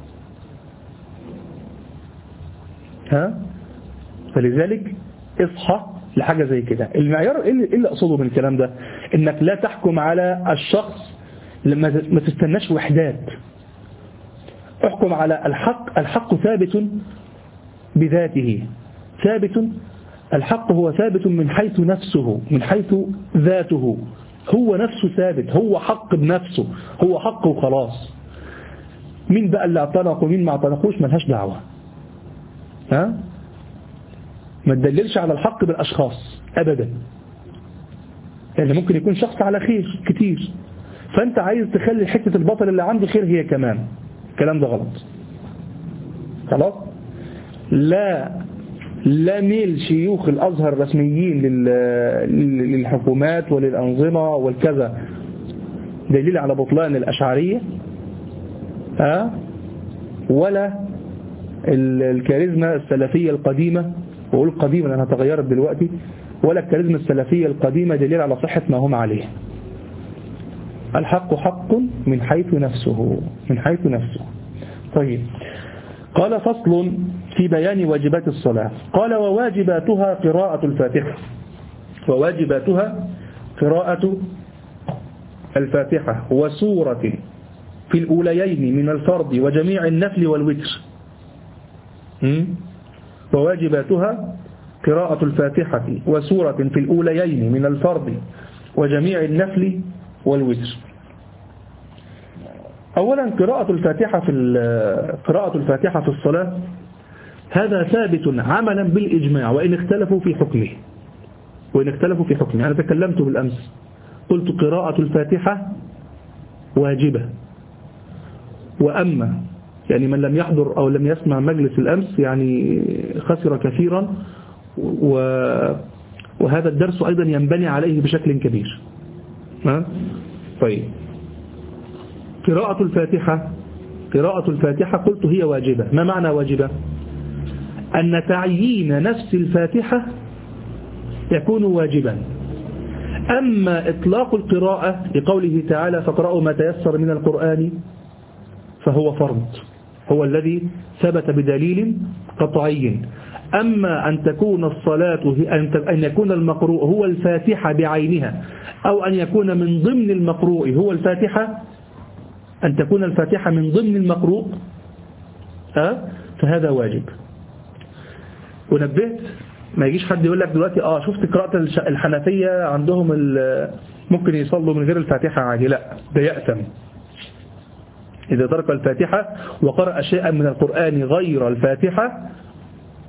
ها؟ فلذلك اصحى لحاجة زي كده. المعيار ايه اللي اقصده من الكلام ده؟ انك لا تحكم على الشخص لما ما تستناش وحدات. احكم على الحق. الحق ثابت بذاته، ثابت. الحق هو ثابت من حيث نفسه، من حيث ذاته، هو نفسه ثابت، هو حق بنفسه، هو حق وخلاص. مين بقى اللي اعتنق ومين ما اعتنقوش ملهاش دعوة. ها؟ ما تدللش على الحق بالأشخاص أبدا، يعني ممكن يكون شخص على خير كتير فأنت عايز تخلي حتة الباطل اللي عنده خير هي كمان. الكلام ده غلط. خلاص، لا لا ميل شيوخ الأزهر الرسميين للحكومات وللأنظمة والكذا دليل على بطلان الأشعرية، ها؟ ولا الكاريزما السلفية القديمة، وأقول قديمة لأنها تغيرت دلوقتي، ولا الكاريزما السلفية القديمة دليل على صحة ما هم عليه. الحق حق من حيث نفسه، من حيث نفسه. طيب، قال فصل في بيان واجبات الصلاة. قال وواجباتها قراءة الفاتحة. وواجباتها قراءة الفاتحة وسورة في الأوليين من الفرض وجميع النفل والوتر. وواجباتها قراءة الفاتحة وسورة في الأوليين من الفرض وجميع النفل والوتر. أولا قراءة الفاتحة في قراءة الفاتحة في الصلاة هذا ثابت عملا بالإجماع، وإن اختلفوا في حكمه وإن اختلفوا في حكمه. أنا تكلمت بالأمس قلت قراءة الفاتحة واجبة، وأما يعني من لم يحضر أو لم يسمع مجلس الأمس يعني خسر كثيرا، وهذا الدرس أيضا ينبني عليه بشكل كبير. ها؟ طيب، قراءة الفاتحة قراءة الفاتحة قلت هي واجبة. ما معنى واجبة؟ أن تعيين نفس الفاتحة يكون واجبا. أما إطلاق القراءة لقوله تعالى فقرأوا ما تيسر من القرآن فهو فرض، هو الذي ثبت بدليل قطعي. أما أن تكون الصلاة أن يكون المقروء هو الفاتحة بعينها، أو أن يكون من ضمن المقروء هو الفاتحة، أن تكون الفاتحة من ضمن المقروء، أه؟ فهذا واجب. ونبهت ما يجيش حد يقول لك دلوقتي آه شفت قراءة الحنفية عندهم ممكن يصلوا من غير الفاتحة عادي. لا، ده يأثم إذا ترك الفاتحة وقرأ شيئا من القرآن غير الفاتحة،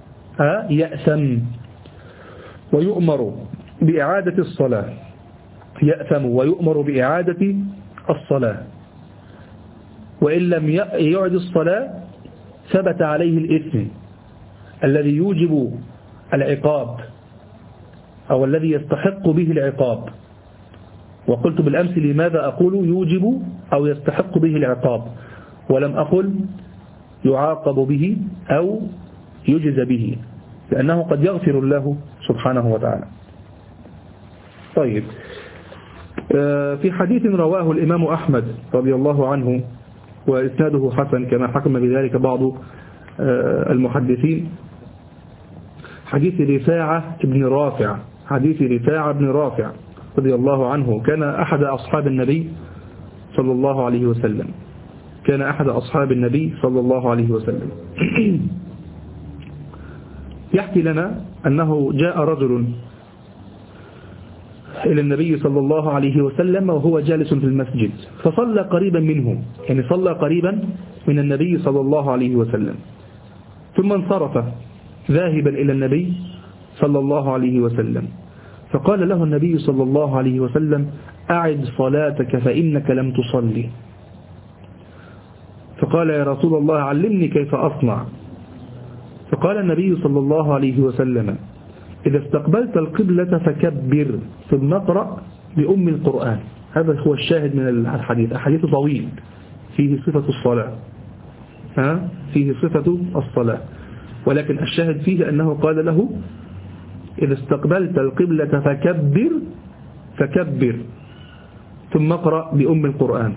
أه؟ يأثم ويؤمر بإعادة الصلاة يأثم ويؤمر بإعادة الصلاة، وإن لم يعد الصلاة ثبت عليه الإثم الذي يوجب العقاب أو الذي يستحق به العقاب. وقلت بالأمس لماذا أقول يوجب أو يستحق به العقاب ولم أقل يعاقب به أو يجز به، لأنه قد يغفر الله سبحانه وتعالى. طيب، في حديث رواه الإمام أحمد رضي الله عنه وإسناده حسن كما حكم بذلك بعض المحدثين، حديث رفاعة بن رافع حديث رفاعة بن رافع رضي الله عنه، كان أحد أصحاب النبي صلى الله عليه وسلم كان أحد أصحاب النبي صلى الله عليه وسلم يحكي لنا أنه جاء رجل إلى النبي صلى الله عليه وسلم وهو جالس في المسجد، فصلى قريبا منه، يعني صلى قريبا من النبي صلى الله عليه وسلم، ثم انصرف ذاهبا إلى النبي صلى الله عليه وسلم، فقال له النبي صلى الله عليه وسلم: أعد صلاتك فإنك لم تصلي. فقال: يا رسول الله علمني كيف أصنع. فقال النبي صلى الله عليه وسلم: إذا استقبلت القبلة فكبر ثم اقرأ بأم القرآن. هذا هو الشاهد من الحديث. الحديث طويل فيه صفة الصلاة ها فيه صفة الصلاة ولكن الشاهد فيه أنه قال له: إذا استقبلت القبلة فكبر فكبر ثم اقرأ بأم القرآن.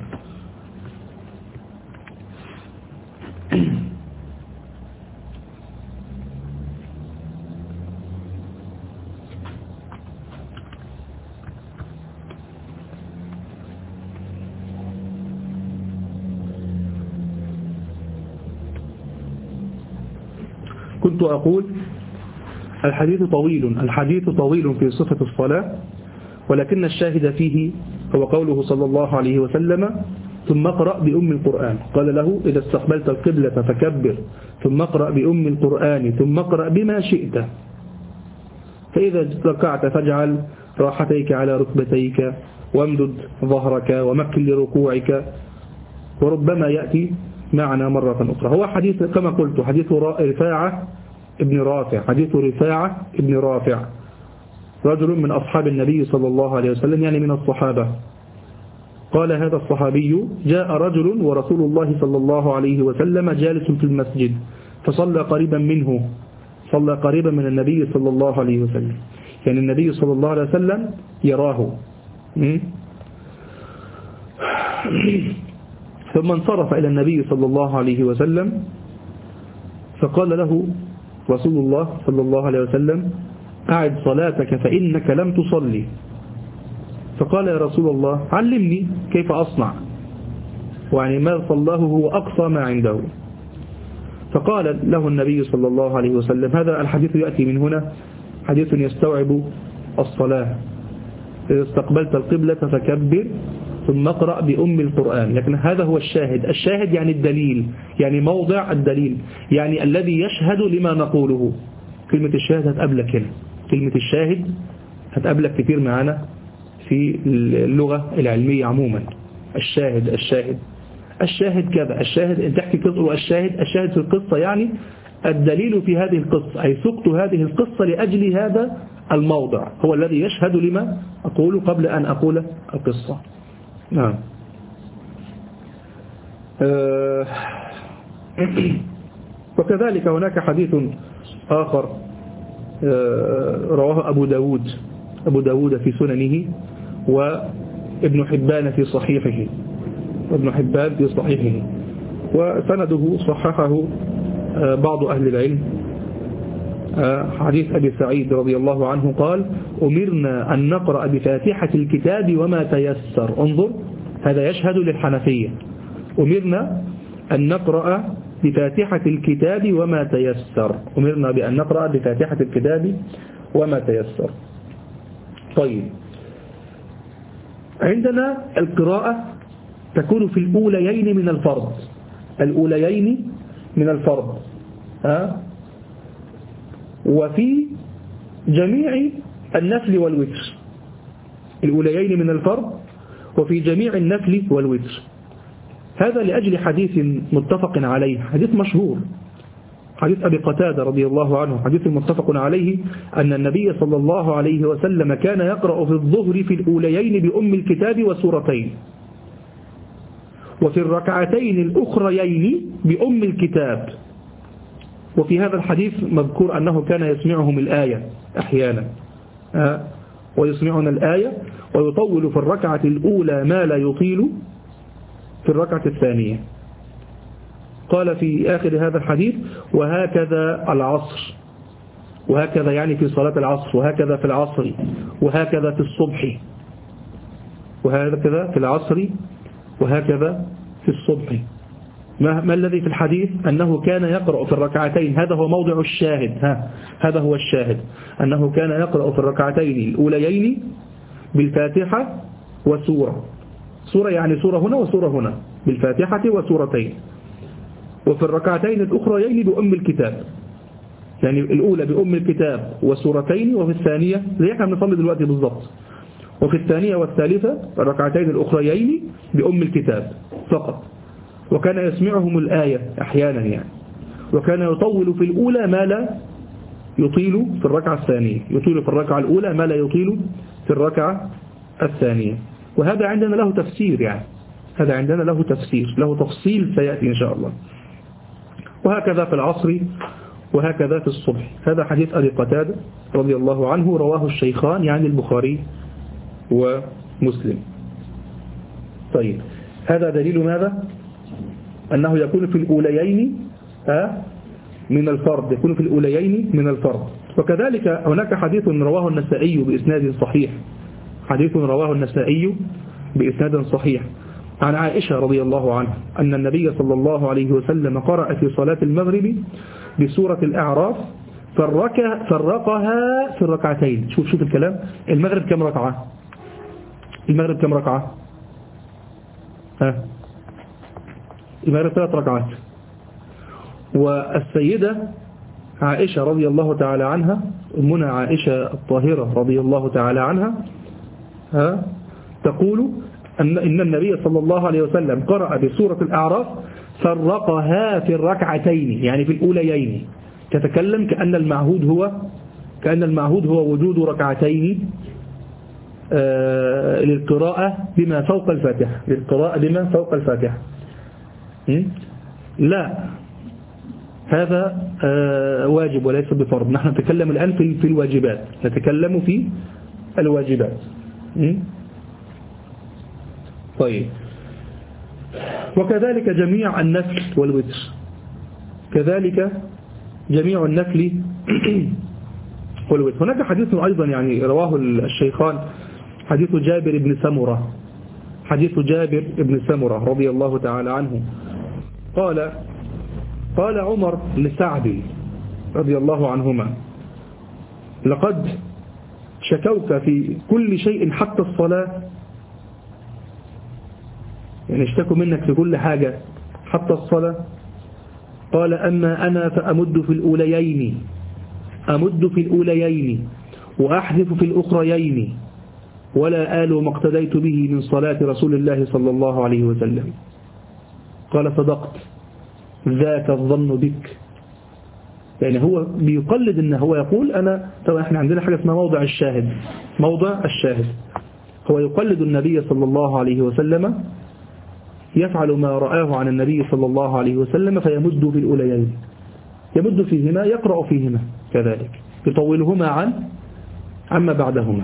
كنت أقول الحديث طويل الحديث طويل في صفة الصلاة، ولكن الشاهد فيه هو قوله صلى الله عليه وسلم: ثم اقرأ بأم القرآن. قال له: إذا استقبلت القبلة فكبر ثم اقرأ بأم القرآن ثم اقرأ بما شئت، فإذا ركعت فاجعل راحتيك على ركبتيك وامدد ظهرك ومكن لركوعك، وربما يأتي معنا مرة أخرى. هو حديث كما قلت حديث رفاعة ابن رافع حديث رفاعة ابن رافع رجل من أصحاب النبي صلى الله عليه وسلم، يعني من الصحابة. قال هذا الصحابي: جاء رجل ورسول الله صلى الله عليه وسلم جالس في المسجد، فصلى قريبا منه صلى قريبا من النبي صلى الله عليه وسلم، يعني النبي صلى الله عليه وسلم يراه. ثم انصرف إلى النبي صلى الله عليه وسلم، فقال له رسول الله صلى الله عليه وسلم: أعد صلاتك فإنك لم تصلي. فقال: يا رسول الله علمني كيف أصنع، ويعني ما صلاه هو أقصى ما عنده. فقال له النبي صلى الله عليه وسلم: هذا الحديث يأتي من هنا حديث يستوعب الصلاة. إذا استقبلت القبلة فكبر ثم اقرأ بأم القرآن. لكن هذا هو الشاهد الشاهد يعني الدليل، يعني موضع الدليل، يعني الذي يشهد لما نقوله. كلمة الشاهد هتقابلك هنا، كلمة الشاهد هتقابلك كتير معنا في اللغة العلمية عموما. الشاهد الشاهد الشاهد كذا، الشاهد انت تحكي قصة، الشاهد الشاهد في القصة يعني الدليل في هذه القصة، أي سقت هذه القصة لأجل هذا الموضع، هو الذي يشهد لما أقول قبل أن أقول القصة. نعم. أه وكذلك هناك حديث آخر أه رواه أبو داود أبو داود في سننه، وابن حبان في صحيحه وابن حبان في صحيحه وسنده صححه أه بعض أهل العلم. أه حديث أبي سعيد رضي الله عنه قال: أمرنا أن نقرأ بفاتحة الكتاب وما تيسر. انظر، هذا يشهد للحنفية. أمرنا أن نقرأ بفاتحة الكتاب وما تيسر أمرنا بأن نقرأ بفاتحة الكتاب وما تيسر. طيب، عندنا القراءة تكون في الأوليين من الفرض الأوليين من الفرض ها وفي جميع النفل والوتر. الأوليين من الفرض وفي جميع النفل والوتر. هذا لأجل حديث متفق عليه، حديث مشهور، حديث أبي قتادة رضي الله عنه، حديث متفق عليه أن النبي صلى الله عليه وسلم كان يقرأ في الظهر في الأوليين بأم الكتاب وسورتين، وفي الركعتين الأخريين بأم الكتاب. وفي هذا الحديث مذكور أنه كان يسمعهم الآية أحيانا، أه؟ ويسمعنا الآية ويطول في الركعة الأولى ما لا يطيل في الركعة الثانية. قال في آخر هذا الحديث: وهكذا العصر، وهكذا يعني في صلاة العصر، وهكذا في العصر، وهكذا في الصبح، وهكذا في العصر، وهكذا في الصبح. ما, ما الذي في الحديث؟ أنه كان يقرأ في الركعتين، هذا هو موضع الشاهد، ها هذا هو الشاهد، أنه كان يقرأ في الركعتين الأوليين بالفاتحة وسورة، سورة يعني سورة هنا وسورة هنا، بالفاتحة وسورتين، وفي الركعتين الأخريين بأم الكتاب، يعني الأولى بأم الكتاب وسورتين، وفي الثانية زي احنا بنصلي دلوقتي بالضبط، وفي الثانية والثالثة الركعتين الأخريين بأم الكتاب فقط. وكان يسمعهم الآية أحيانا يعني، وكان يطول في الأولى ما لا يطيل في الركعة الثانية، يطيل في الركعة الأولى ما لا يطيل في الركعة الثانية. وهذا عندنا له تفسير، يعني هذا عندنا له تفسير، له تفصيل سيأتي إن شاء الله. وهكذا في العصر، وهكذا في الصبح. هذا حديث أبي قتادة رضي الله عنه، رواه الشيخان يعني البخاري ومسلم. طيب، هذا دليل ماذا؟ أنه يكون في الأوليين من الفرض، يكون في الأوليين من الفرض. وكذلك هناك حديث رواه النسائي بإسناد صحيح، حديث رواه النسائي بإسناد صحيح عن عائشة رضي الله عنها أن النبي صلى الله عليه وسلم قرأ في صلاة المغرب بسورة الأعراف فرقها, فرقها في الركعتين. شوف شوف الكلام، المغرب كم ركعة؟ المغرب كم ركعة؟ ها المغرب ثلاث ركعات. والسيدة عائشة رضي الله تعالى عنها، أمنا عائشة الطاهرة رضي الله تعالى عنها، ها تقول أن إن النبي صلى الله عليه وسلم قرأ بسورة الأعراف فرقها في الركعتين، يعني في الأوليين. تتكلم كأن المعهود هو كأن المعهود هو وجود ركعتين آه للقراءة بما فوق الفاتحة، للقراءة بما فوق الفاتحة. لا، هذا آه واجب وليس بفرض. نحن نتكلم الآن في في الواجبات، نتكلم في الواجبات. طيب، وكذلك جميع النفل والوتر، كذلك جميع النفل والوتر. هناك حديث أيضا يعني رواه الشيخان، حديث جابر بن سمرة، حديث جابر بن سمرة رضي الله تعالى عنه قال قال عمر لسعد رضي الله عنهما: لقد شكوك في كل شيء حتى الصلاة، يعني اشتكوا منك في كل حاجة حتى الصلاة. قال: أما أنا فأمد في الأوليين، أمد في الأوليين وأحذف في الأخريين، ولا آل ما اقتديت به من صلاة رسول الله صلى الله عليه وسلم. قال: صدقت، ذاك الظن بك. يعني هو بيقلد إن هو يقول أنا، طبعا احنا عندنا حاجة اسمها موضع الشاهد، موضع الشاهد. هو يقلد النبي صلى الله عليه وسلم، يفعل ما رآه عن النبي صلى الله عليه وسلم، فيمد في الأوليين، يمد فيهما، يقرأ فيهما كذلك، يطولهما عن عما بعدهما.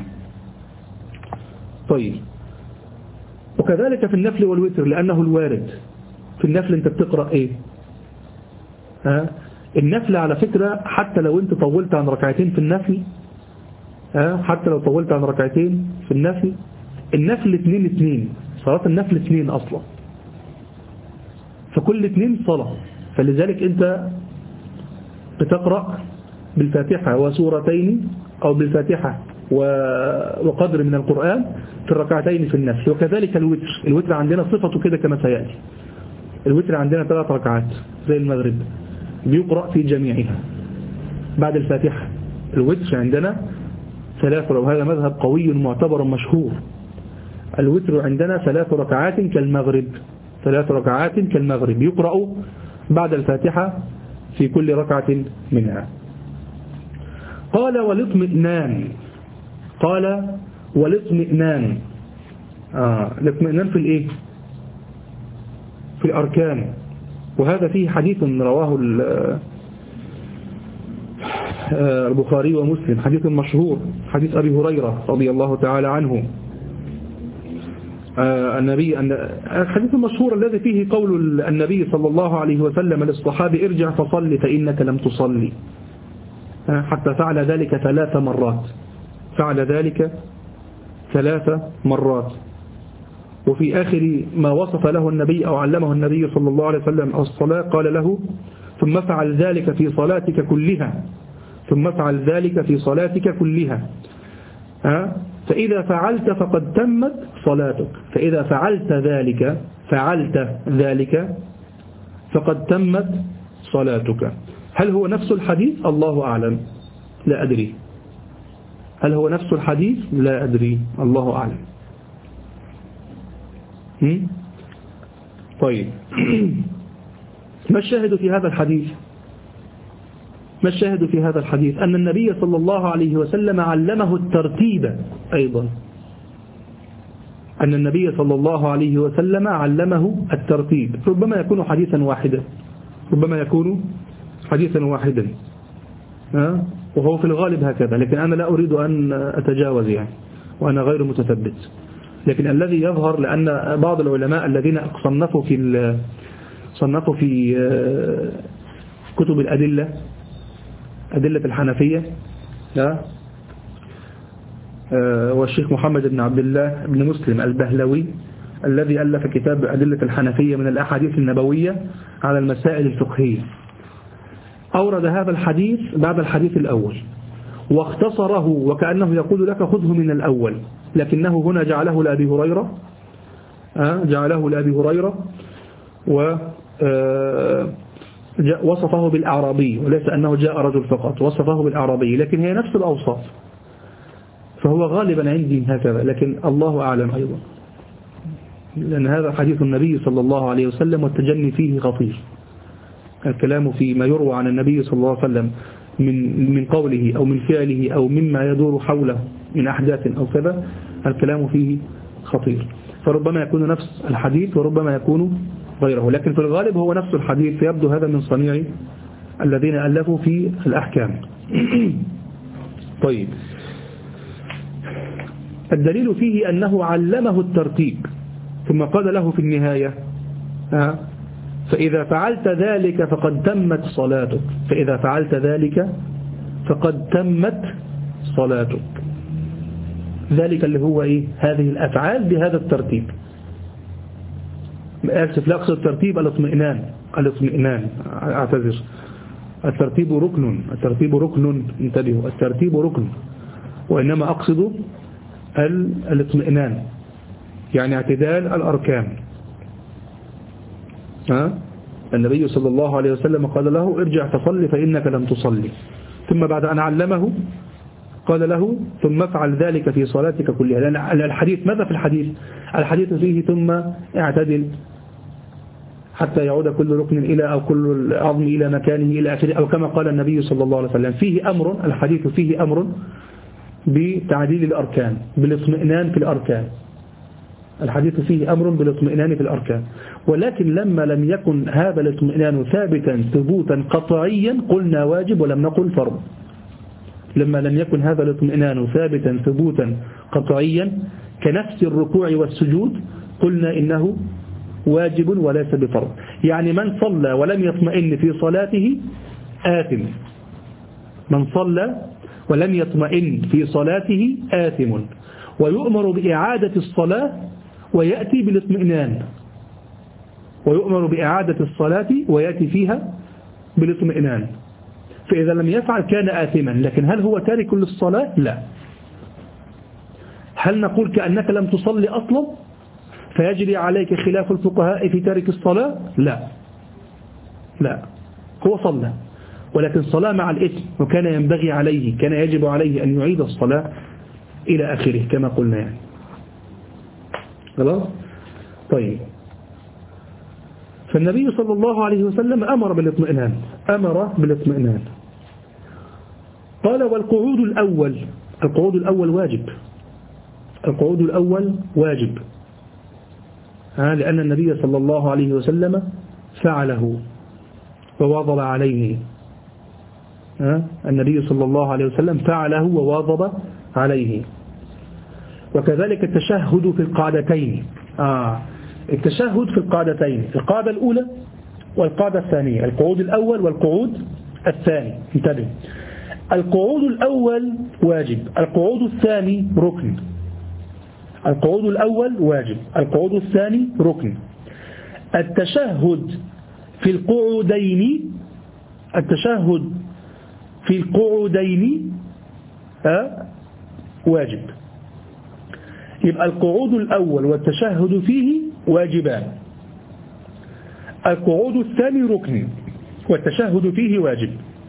طيب، وكذلك في النفل والوتر، لأنه الوارد. في النفل انت بتقرأ ايه؟ ها؟ النفل على فكرة حتى لو انت طولت عن ركعتين في النفل، ها؟ حتى لو طولت عن ركعتين في النفل، النفل اثنين اثنين، صلاة النفل اثنين أصلا، فكل اثنين صلاة. فلذلك انت بتقرأ بالفاتحة وسورتين، أو بالفاتحة وقدر من القرآن في الركعتين في النفل. وكذلك الوتر، الوتر عندنا صفته كده كما سيأتي. الوتر عندنا ثلاث ركعات زي المغرب، بيقرأ في جميعها بعد الفاتحة. الوتر عندنا ثلاث وهذا مذهب قوي معتبر مشهور. الوتر عندنا ثلاث ركعات كالمغرب، ثلاث ركعات كالمغرب يقرأ بعد الفاتحة في كل ركعة منها. قال والاطمئنان، قال والاطمئنان، آه الاطمئنان في الايه؟ في الأركان. وهذا فيه حديث رواه البخاري ومسلم، حديث مشهور، حديث أبي هريرة رضي الله تعالى عنه. النبي الحديث المشهور الذي فيه قول النبي صلى الله عليه وسلم للصحابي ارجع فصل فإنك لم تصلي، حتى فعل ذلك ثلاث مرات، فعل ذلك ثلاث مرات. وفي آخر ما وصف له النبي أو علمه النبي صلى الله عليه وسلم الصلاة قال له ثم فعل ذلك في صلاتك كلها، ثم فعل ذلك في صلاتك كلها، ها فإذا فعلت فقد تمت صلاتك، فإذا فعلت ذلك فعلت ذلك فقد تمت صلاتك. هل هو نفس الحديث؟ الله أعلم، لا أدري. هل هو نفس الحديث؟ لا أدري، الله أعلم. طيب ما الشاهد في هذا الحديث؟ ما الشاهد في هذا الحديث؟ أن النبي صلى الله عليه وسلم علمه الترتيب أيضا، أن النبي صلى الله عليه وسلم علمه الترتيب. ربما يكون حديثا واحدا، ربما يكون حديثا واحدا، ها؟ وهو في الغالب هكذا، لكن أنا لا أريد أن أتجاوز يعني، وأنا غير متثبت. لكن الذي يظهر، لأن بعض العلماء الذين صنفوا في صنفوا في كتب الأدلة، أدلة الحنفية، والشيخ محمد بن عبد الله بن مسلم البهلوي الذي ألف كتاب أدلة الحنفية من الأحاديث النبوية على المسائل الفقهية، أورد هذا الحديث بعد الحديث الأول واختصره، وكأنه يقول لك خذه من الأول، لكنه هنا جعله لأبي هريرة، جعله لأبي هريرة و وصفه بالأعرابي، وليس أنه جاء رجل فقط، وصفه بالأعرابي، لكن هي نفس الأوصاف، فهو غالبا عندي هكذا، لكن الله أعلم أيضا، لأن هذا حديث النبي صلى الله عليه وسلم والتجني فيه خطير. الكلام فيما يروى عن النبي صلى الله عليه وسلم من من قوله أو من فعله أو مما يدور حوله من أحداث أو كذا، الكلام فيه خطير، فربما يكون نفس الحديث وربما يكون غيره، لكن في الغالب هو نفس الحديث، فيبدو هذا من صنيع الذين ألفوا في الأحكام. طيب الدليل فيه أنه علمه الترتيب، ثم قال له في النهاية فإذا فعلت ذلك فقد تمت صلاتك، فإذا فعلت ذلك فقد تمت صلاتك. ذلك اللي هو إيه؟ هذه الأفعال بهذا الترتيب. أسف لا أقصد الترتيب، الاطمئنان، الاطمئنان أعتذر، الترتيب ركن، الترتيب ركن، انتبهوا، الترتيب ركن، وإنما أقصد الاطمئنان، يعني اعتدال الأركان. ها؟ النبي صلى الله عليه وسلم قال له ارجع فصل فإنك لم تصلي، ثم بعد أن علمه قال له ثم افعل ذلك في صلاتك كلها، لأن الحديث ماذا في الحديث؟ الحديث فيه ثم اعتدل حتى يعود كل ركن إلى أو كل عظم إلى مكانه إلى آخره، أو كما قال النبي صلى الله عليه وسلم. فيه أمر، الحديث فيه أمر بتعديل الأركان، بالاطمئنان في الأركان، الحديث فيه أمر بالاطمئنان في الأركان، ولكن لما لم يكن هذا الاطمئنان ثابتا ثبوتا قطعيا قلنا واجب ولم نقل فرض. لما لم يكن هذا الاطمئنان ثابتا ثبوتا قطعيا كنفس الركوع والسجود قلنا إنه واجب وليس بفرض. يعني من صلى ولم يطمئن في صلاته آثم، من صلى ولم يطمئن في صلاته آثم، ويؤمر بإعادة الصلاة ويأتي بالاطمئنان، ويؤمر بإعادة الصلاة ويأتي فيها بالاطمئنان. فإذا لم يفعل كان آثما، لكن هل هو تارك للصلاة؟ لا. هل نقول كأنك لم تصلي أصلا فيجري عليك خلاف الفقهاء في تارك الصلاة؟ لا لا، هو صلى ولكن صلاة مع الإثم، وكان ينبغي عليه كان يجب عليه أن يعيد الصلاة إلى آخره كما قلنا يعني. خلاص؟ طيب، فالنبي صلى الله عليه وسلم أمر بالاطمئنان أمر بالاطمئنان قال: والقعود الأول القعود الأول واجب القعود الأول واجب ها لأن النبي صلى الله عليه وسلم فعله وواظب عليه. ها النبي صلى الله عليه وسلم فعله وواظب عليه. وكذلك التشهد في القعدتين. آه التشهد في القعدتين، القاعدة الأولى والقاعدة الثانية، القعود الأول والقعود الثاني. انتبه، القعود الأول واجب، القعود الثاني ركن. القعود الأول واجب، القعود الثاني ركن. التشهد في القعودين التشهد في القعودين آه واجب. يبقى القعود الأول والتشهد فيه واجبان، القعود الثاني ركن والتشهد فيه واجب.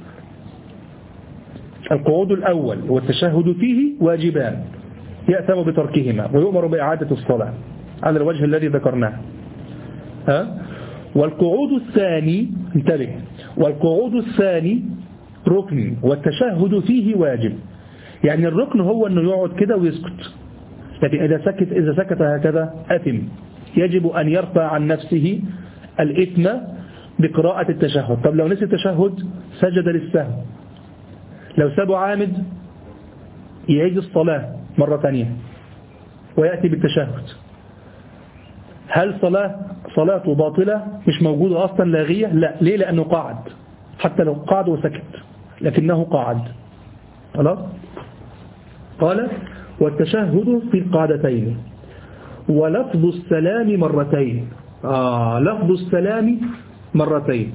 القعود الأول والتشهد فيه واجبان يأثم بتركهما ويؤمر بإعادة الصلاة على الوجه الذي ذكرناه. ها؟ والقعود الثاني انتبه والقعود الثاني ركن والتشهد فيه واجب. يعني الركن هو أنه يقعد كده ويسكت، لكن إذا سكت إذا سكت هكذا أثم، يجب أن يرفع عن نفسه الإثم بقراءة التشهد. طب لو نسي التشهد سجد للسهو، لو سابه عامد يعيد الصلاة مرة ثانية ويأتي بالتشهد. هل صلاة صلاته باطلة مش موجودة أصلا لاغية؟ لا. ليه؟ لأنه قاعد، حتى لو قاعد وسكت لكنه قاعد. خلاص؟ قال: والتشهد في القعدتين ولفظ السلام مرتين. آه لفظ السلام مرتين.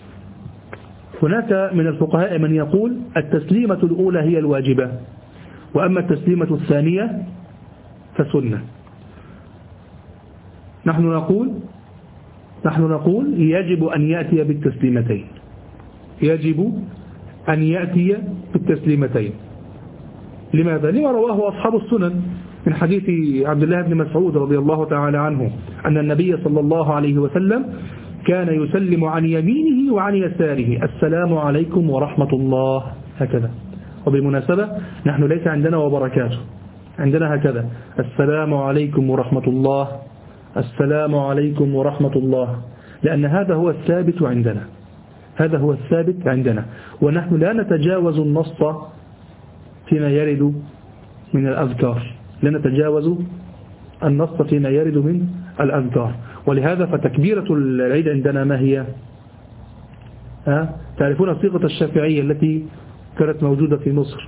هناك من الفقهاء من يقول التسليمة الأولى هي الواجبة، وأما التسليمة الثانية فسنة. نحن نقول نحن نقول يجب أن يأتي بالتسليمتين يجب أن يأتي بالتسليمتين. لماذا؟ لما رواه أصحاب السنن من حديث عبد الله بن مسعود رضي الله تعالى عنه أن النبي صلى الله عليه وسلم كان يسلم عن يمينه وعن يساره: السلام عليكم ورحمة الله، هكذا. وبالمناسبة نحن ليس عندنا وبركاته، عندنا هكذا: السلام عليكم ورحمة الله، السلام عليكم ورحمة الله، لأن هذا هو الثابت عندنا هذا هو الثابت عندنا ونحن لا نتجاوز النص فيما يرد من الأذكار، لا نتجاوز النص فيما يرد من الأذكار. ولهذا فتكبيرة العيد عندنا ما هي؟ ها؟ تعرفون صيغة الشافعية التي كانت موجودة في مصر؟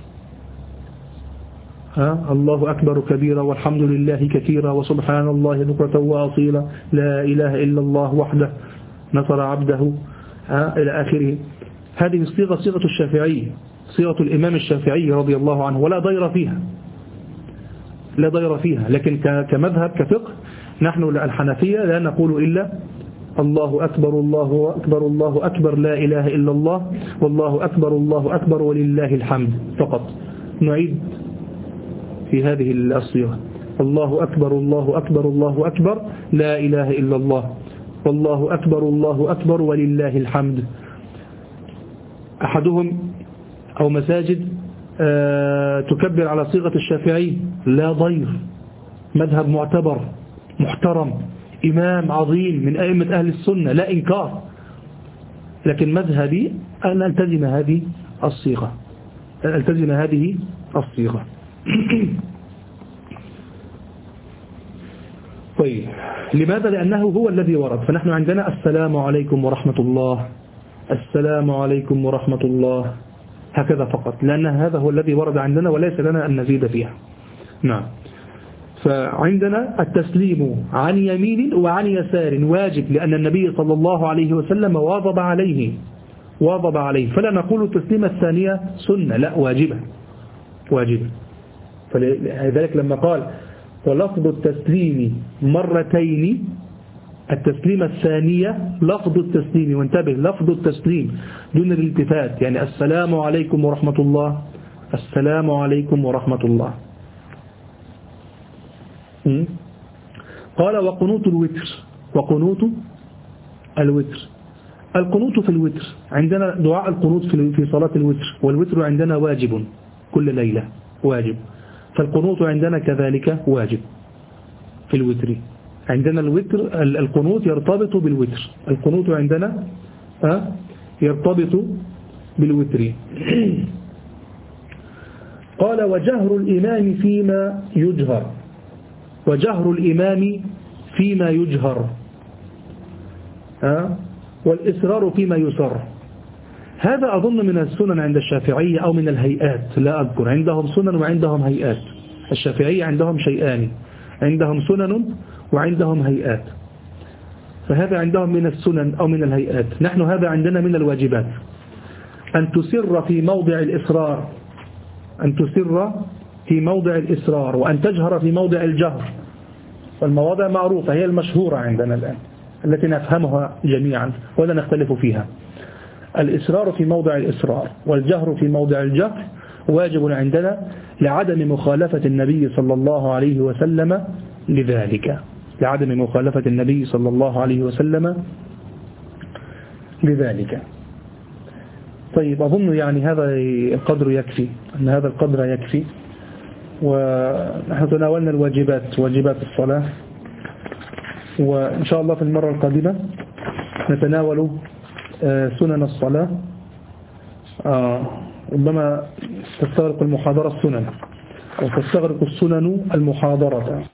ها؟ الله أكبر كبيرا والحمد لله كثيرا وسبحان الله بكرة وأصيلا لا إله إلا الله وحده نصر عبده، ها؟ إلى آخره. هذه الصيغة صيغة الشافعية، صيغة الإمام الشافعي رضي الله عنه، ولا ضير فيها لا ضير فيها لكن كمذهب كفقه نحن الحنفية لا نقول إلا الله أكبر الله أكبر الله أكبر لا إله إلا الله والله أكبر الله أكبر ولله الحمد فقط. نعيد في هذه الصيغة: الله أكبر الله أكبر الله أكبر لا إله إلا الله والله أكبر الله أكبر ولله الحمد. أحدهم أو مساجد آه تكبر على صيغة الشافعي، لا ضير، مذهب معتبر محترم، إمام عظيم من أئمة أهل السنة، لا إنكار، لكن مذهبي أن ألتزم هذه الصيغة أن ألتزم هذه الصيغة. طيب، لماذا؟ لأنه هو الذي ورد. فنحن عندنا السلام عليكم ورحمة الله، السلام عليكم ورحمة الله، هكذا فقط، لأن هذا هو الذي ورد عندنا وليس لنا أن نزيد فيها. نعم. فعندنا التسليم عن يمين وعن يسار واجب، لأن النبي صلى الله عليه وسلم واظب عليه واظب عليه فلا نقول التسليمة الثانية سنة، لا، واجبة واجبة. فلذلك لما قال ولفظ التسليم مرتين التسليمة الثانية لفظ التسليم، وانتبه لفظ التسليم دون الالتفات، يعني السلام عليكم ورحمة الله، السلام عليكم ورحمة الله. قال وقنوت الوتر، وقنوت الوتر، القنوت في الوتر عندنا دعاء القنوت في صلاة الوتر، والوتر عندنا واجب كل ليلة واجب، فالقنوت عندنا كذلك واجب في الوتر. عندنا الوتر القنوت يرتبط بالوتر، القنوت عندنا يرتبط بالوتر. قال وجهر الإمام فيما يجهر، وجهر الإمام فيما يجهر والإسرار فيما يسر. هذا أظن من السنن عند الشافعية أو من الهيئات، لا أذكر، عندهم سنن وعندهم هيئات. الشافعية عندهم شيئان، عندهم سنن وعندهم هيئات، فهذا عندهم من السنن أو من الهيئات. نحن هذا عندنا من الواجبات، أن تسر في موضع الإسرار، أن تسر في موضع الإسرار، وأن تجهر في موضع الجهر. والمواضع معروفة هي المشهورة عندنا الآن التي نفهمها جميعا ولا نختلف فيها. الإسرار في موضع الإسرار والجهر في موضع الجهر واجب عندنا لعدم مخالفة النبي صلى الله عليه وسلم لذلك، لعدم مخالفة النبي صلى الله عليه وسلم لذلك. طيب أظن يعني هذا القدر يكفي، أن هذا القدر يكفي، ونحن تناولنا الواجبات، واجبات الصلاة، وإن شاء الله في المرة القادمة نتناول سنن الصلاة. ربما تستغرق المحاضرة السنن أو تستغرق السنن المحاضرة.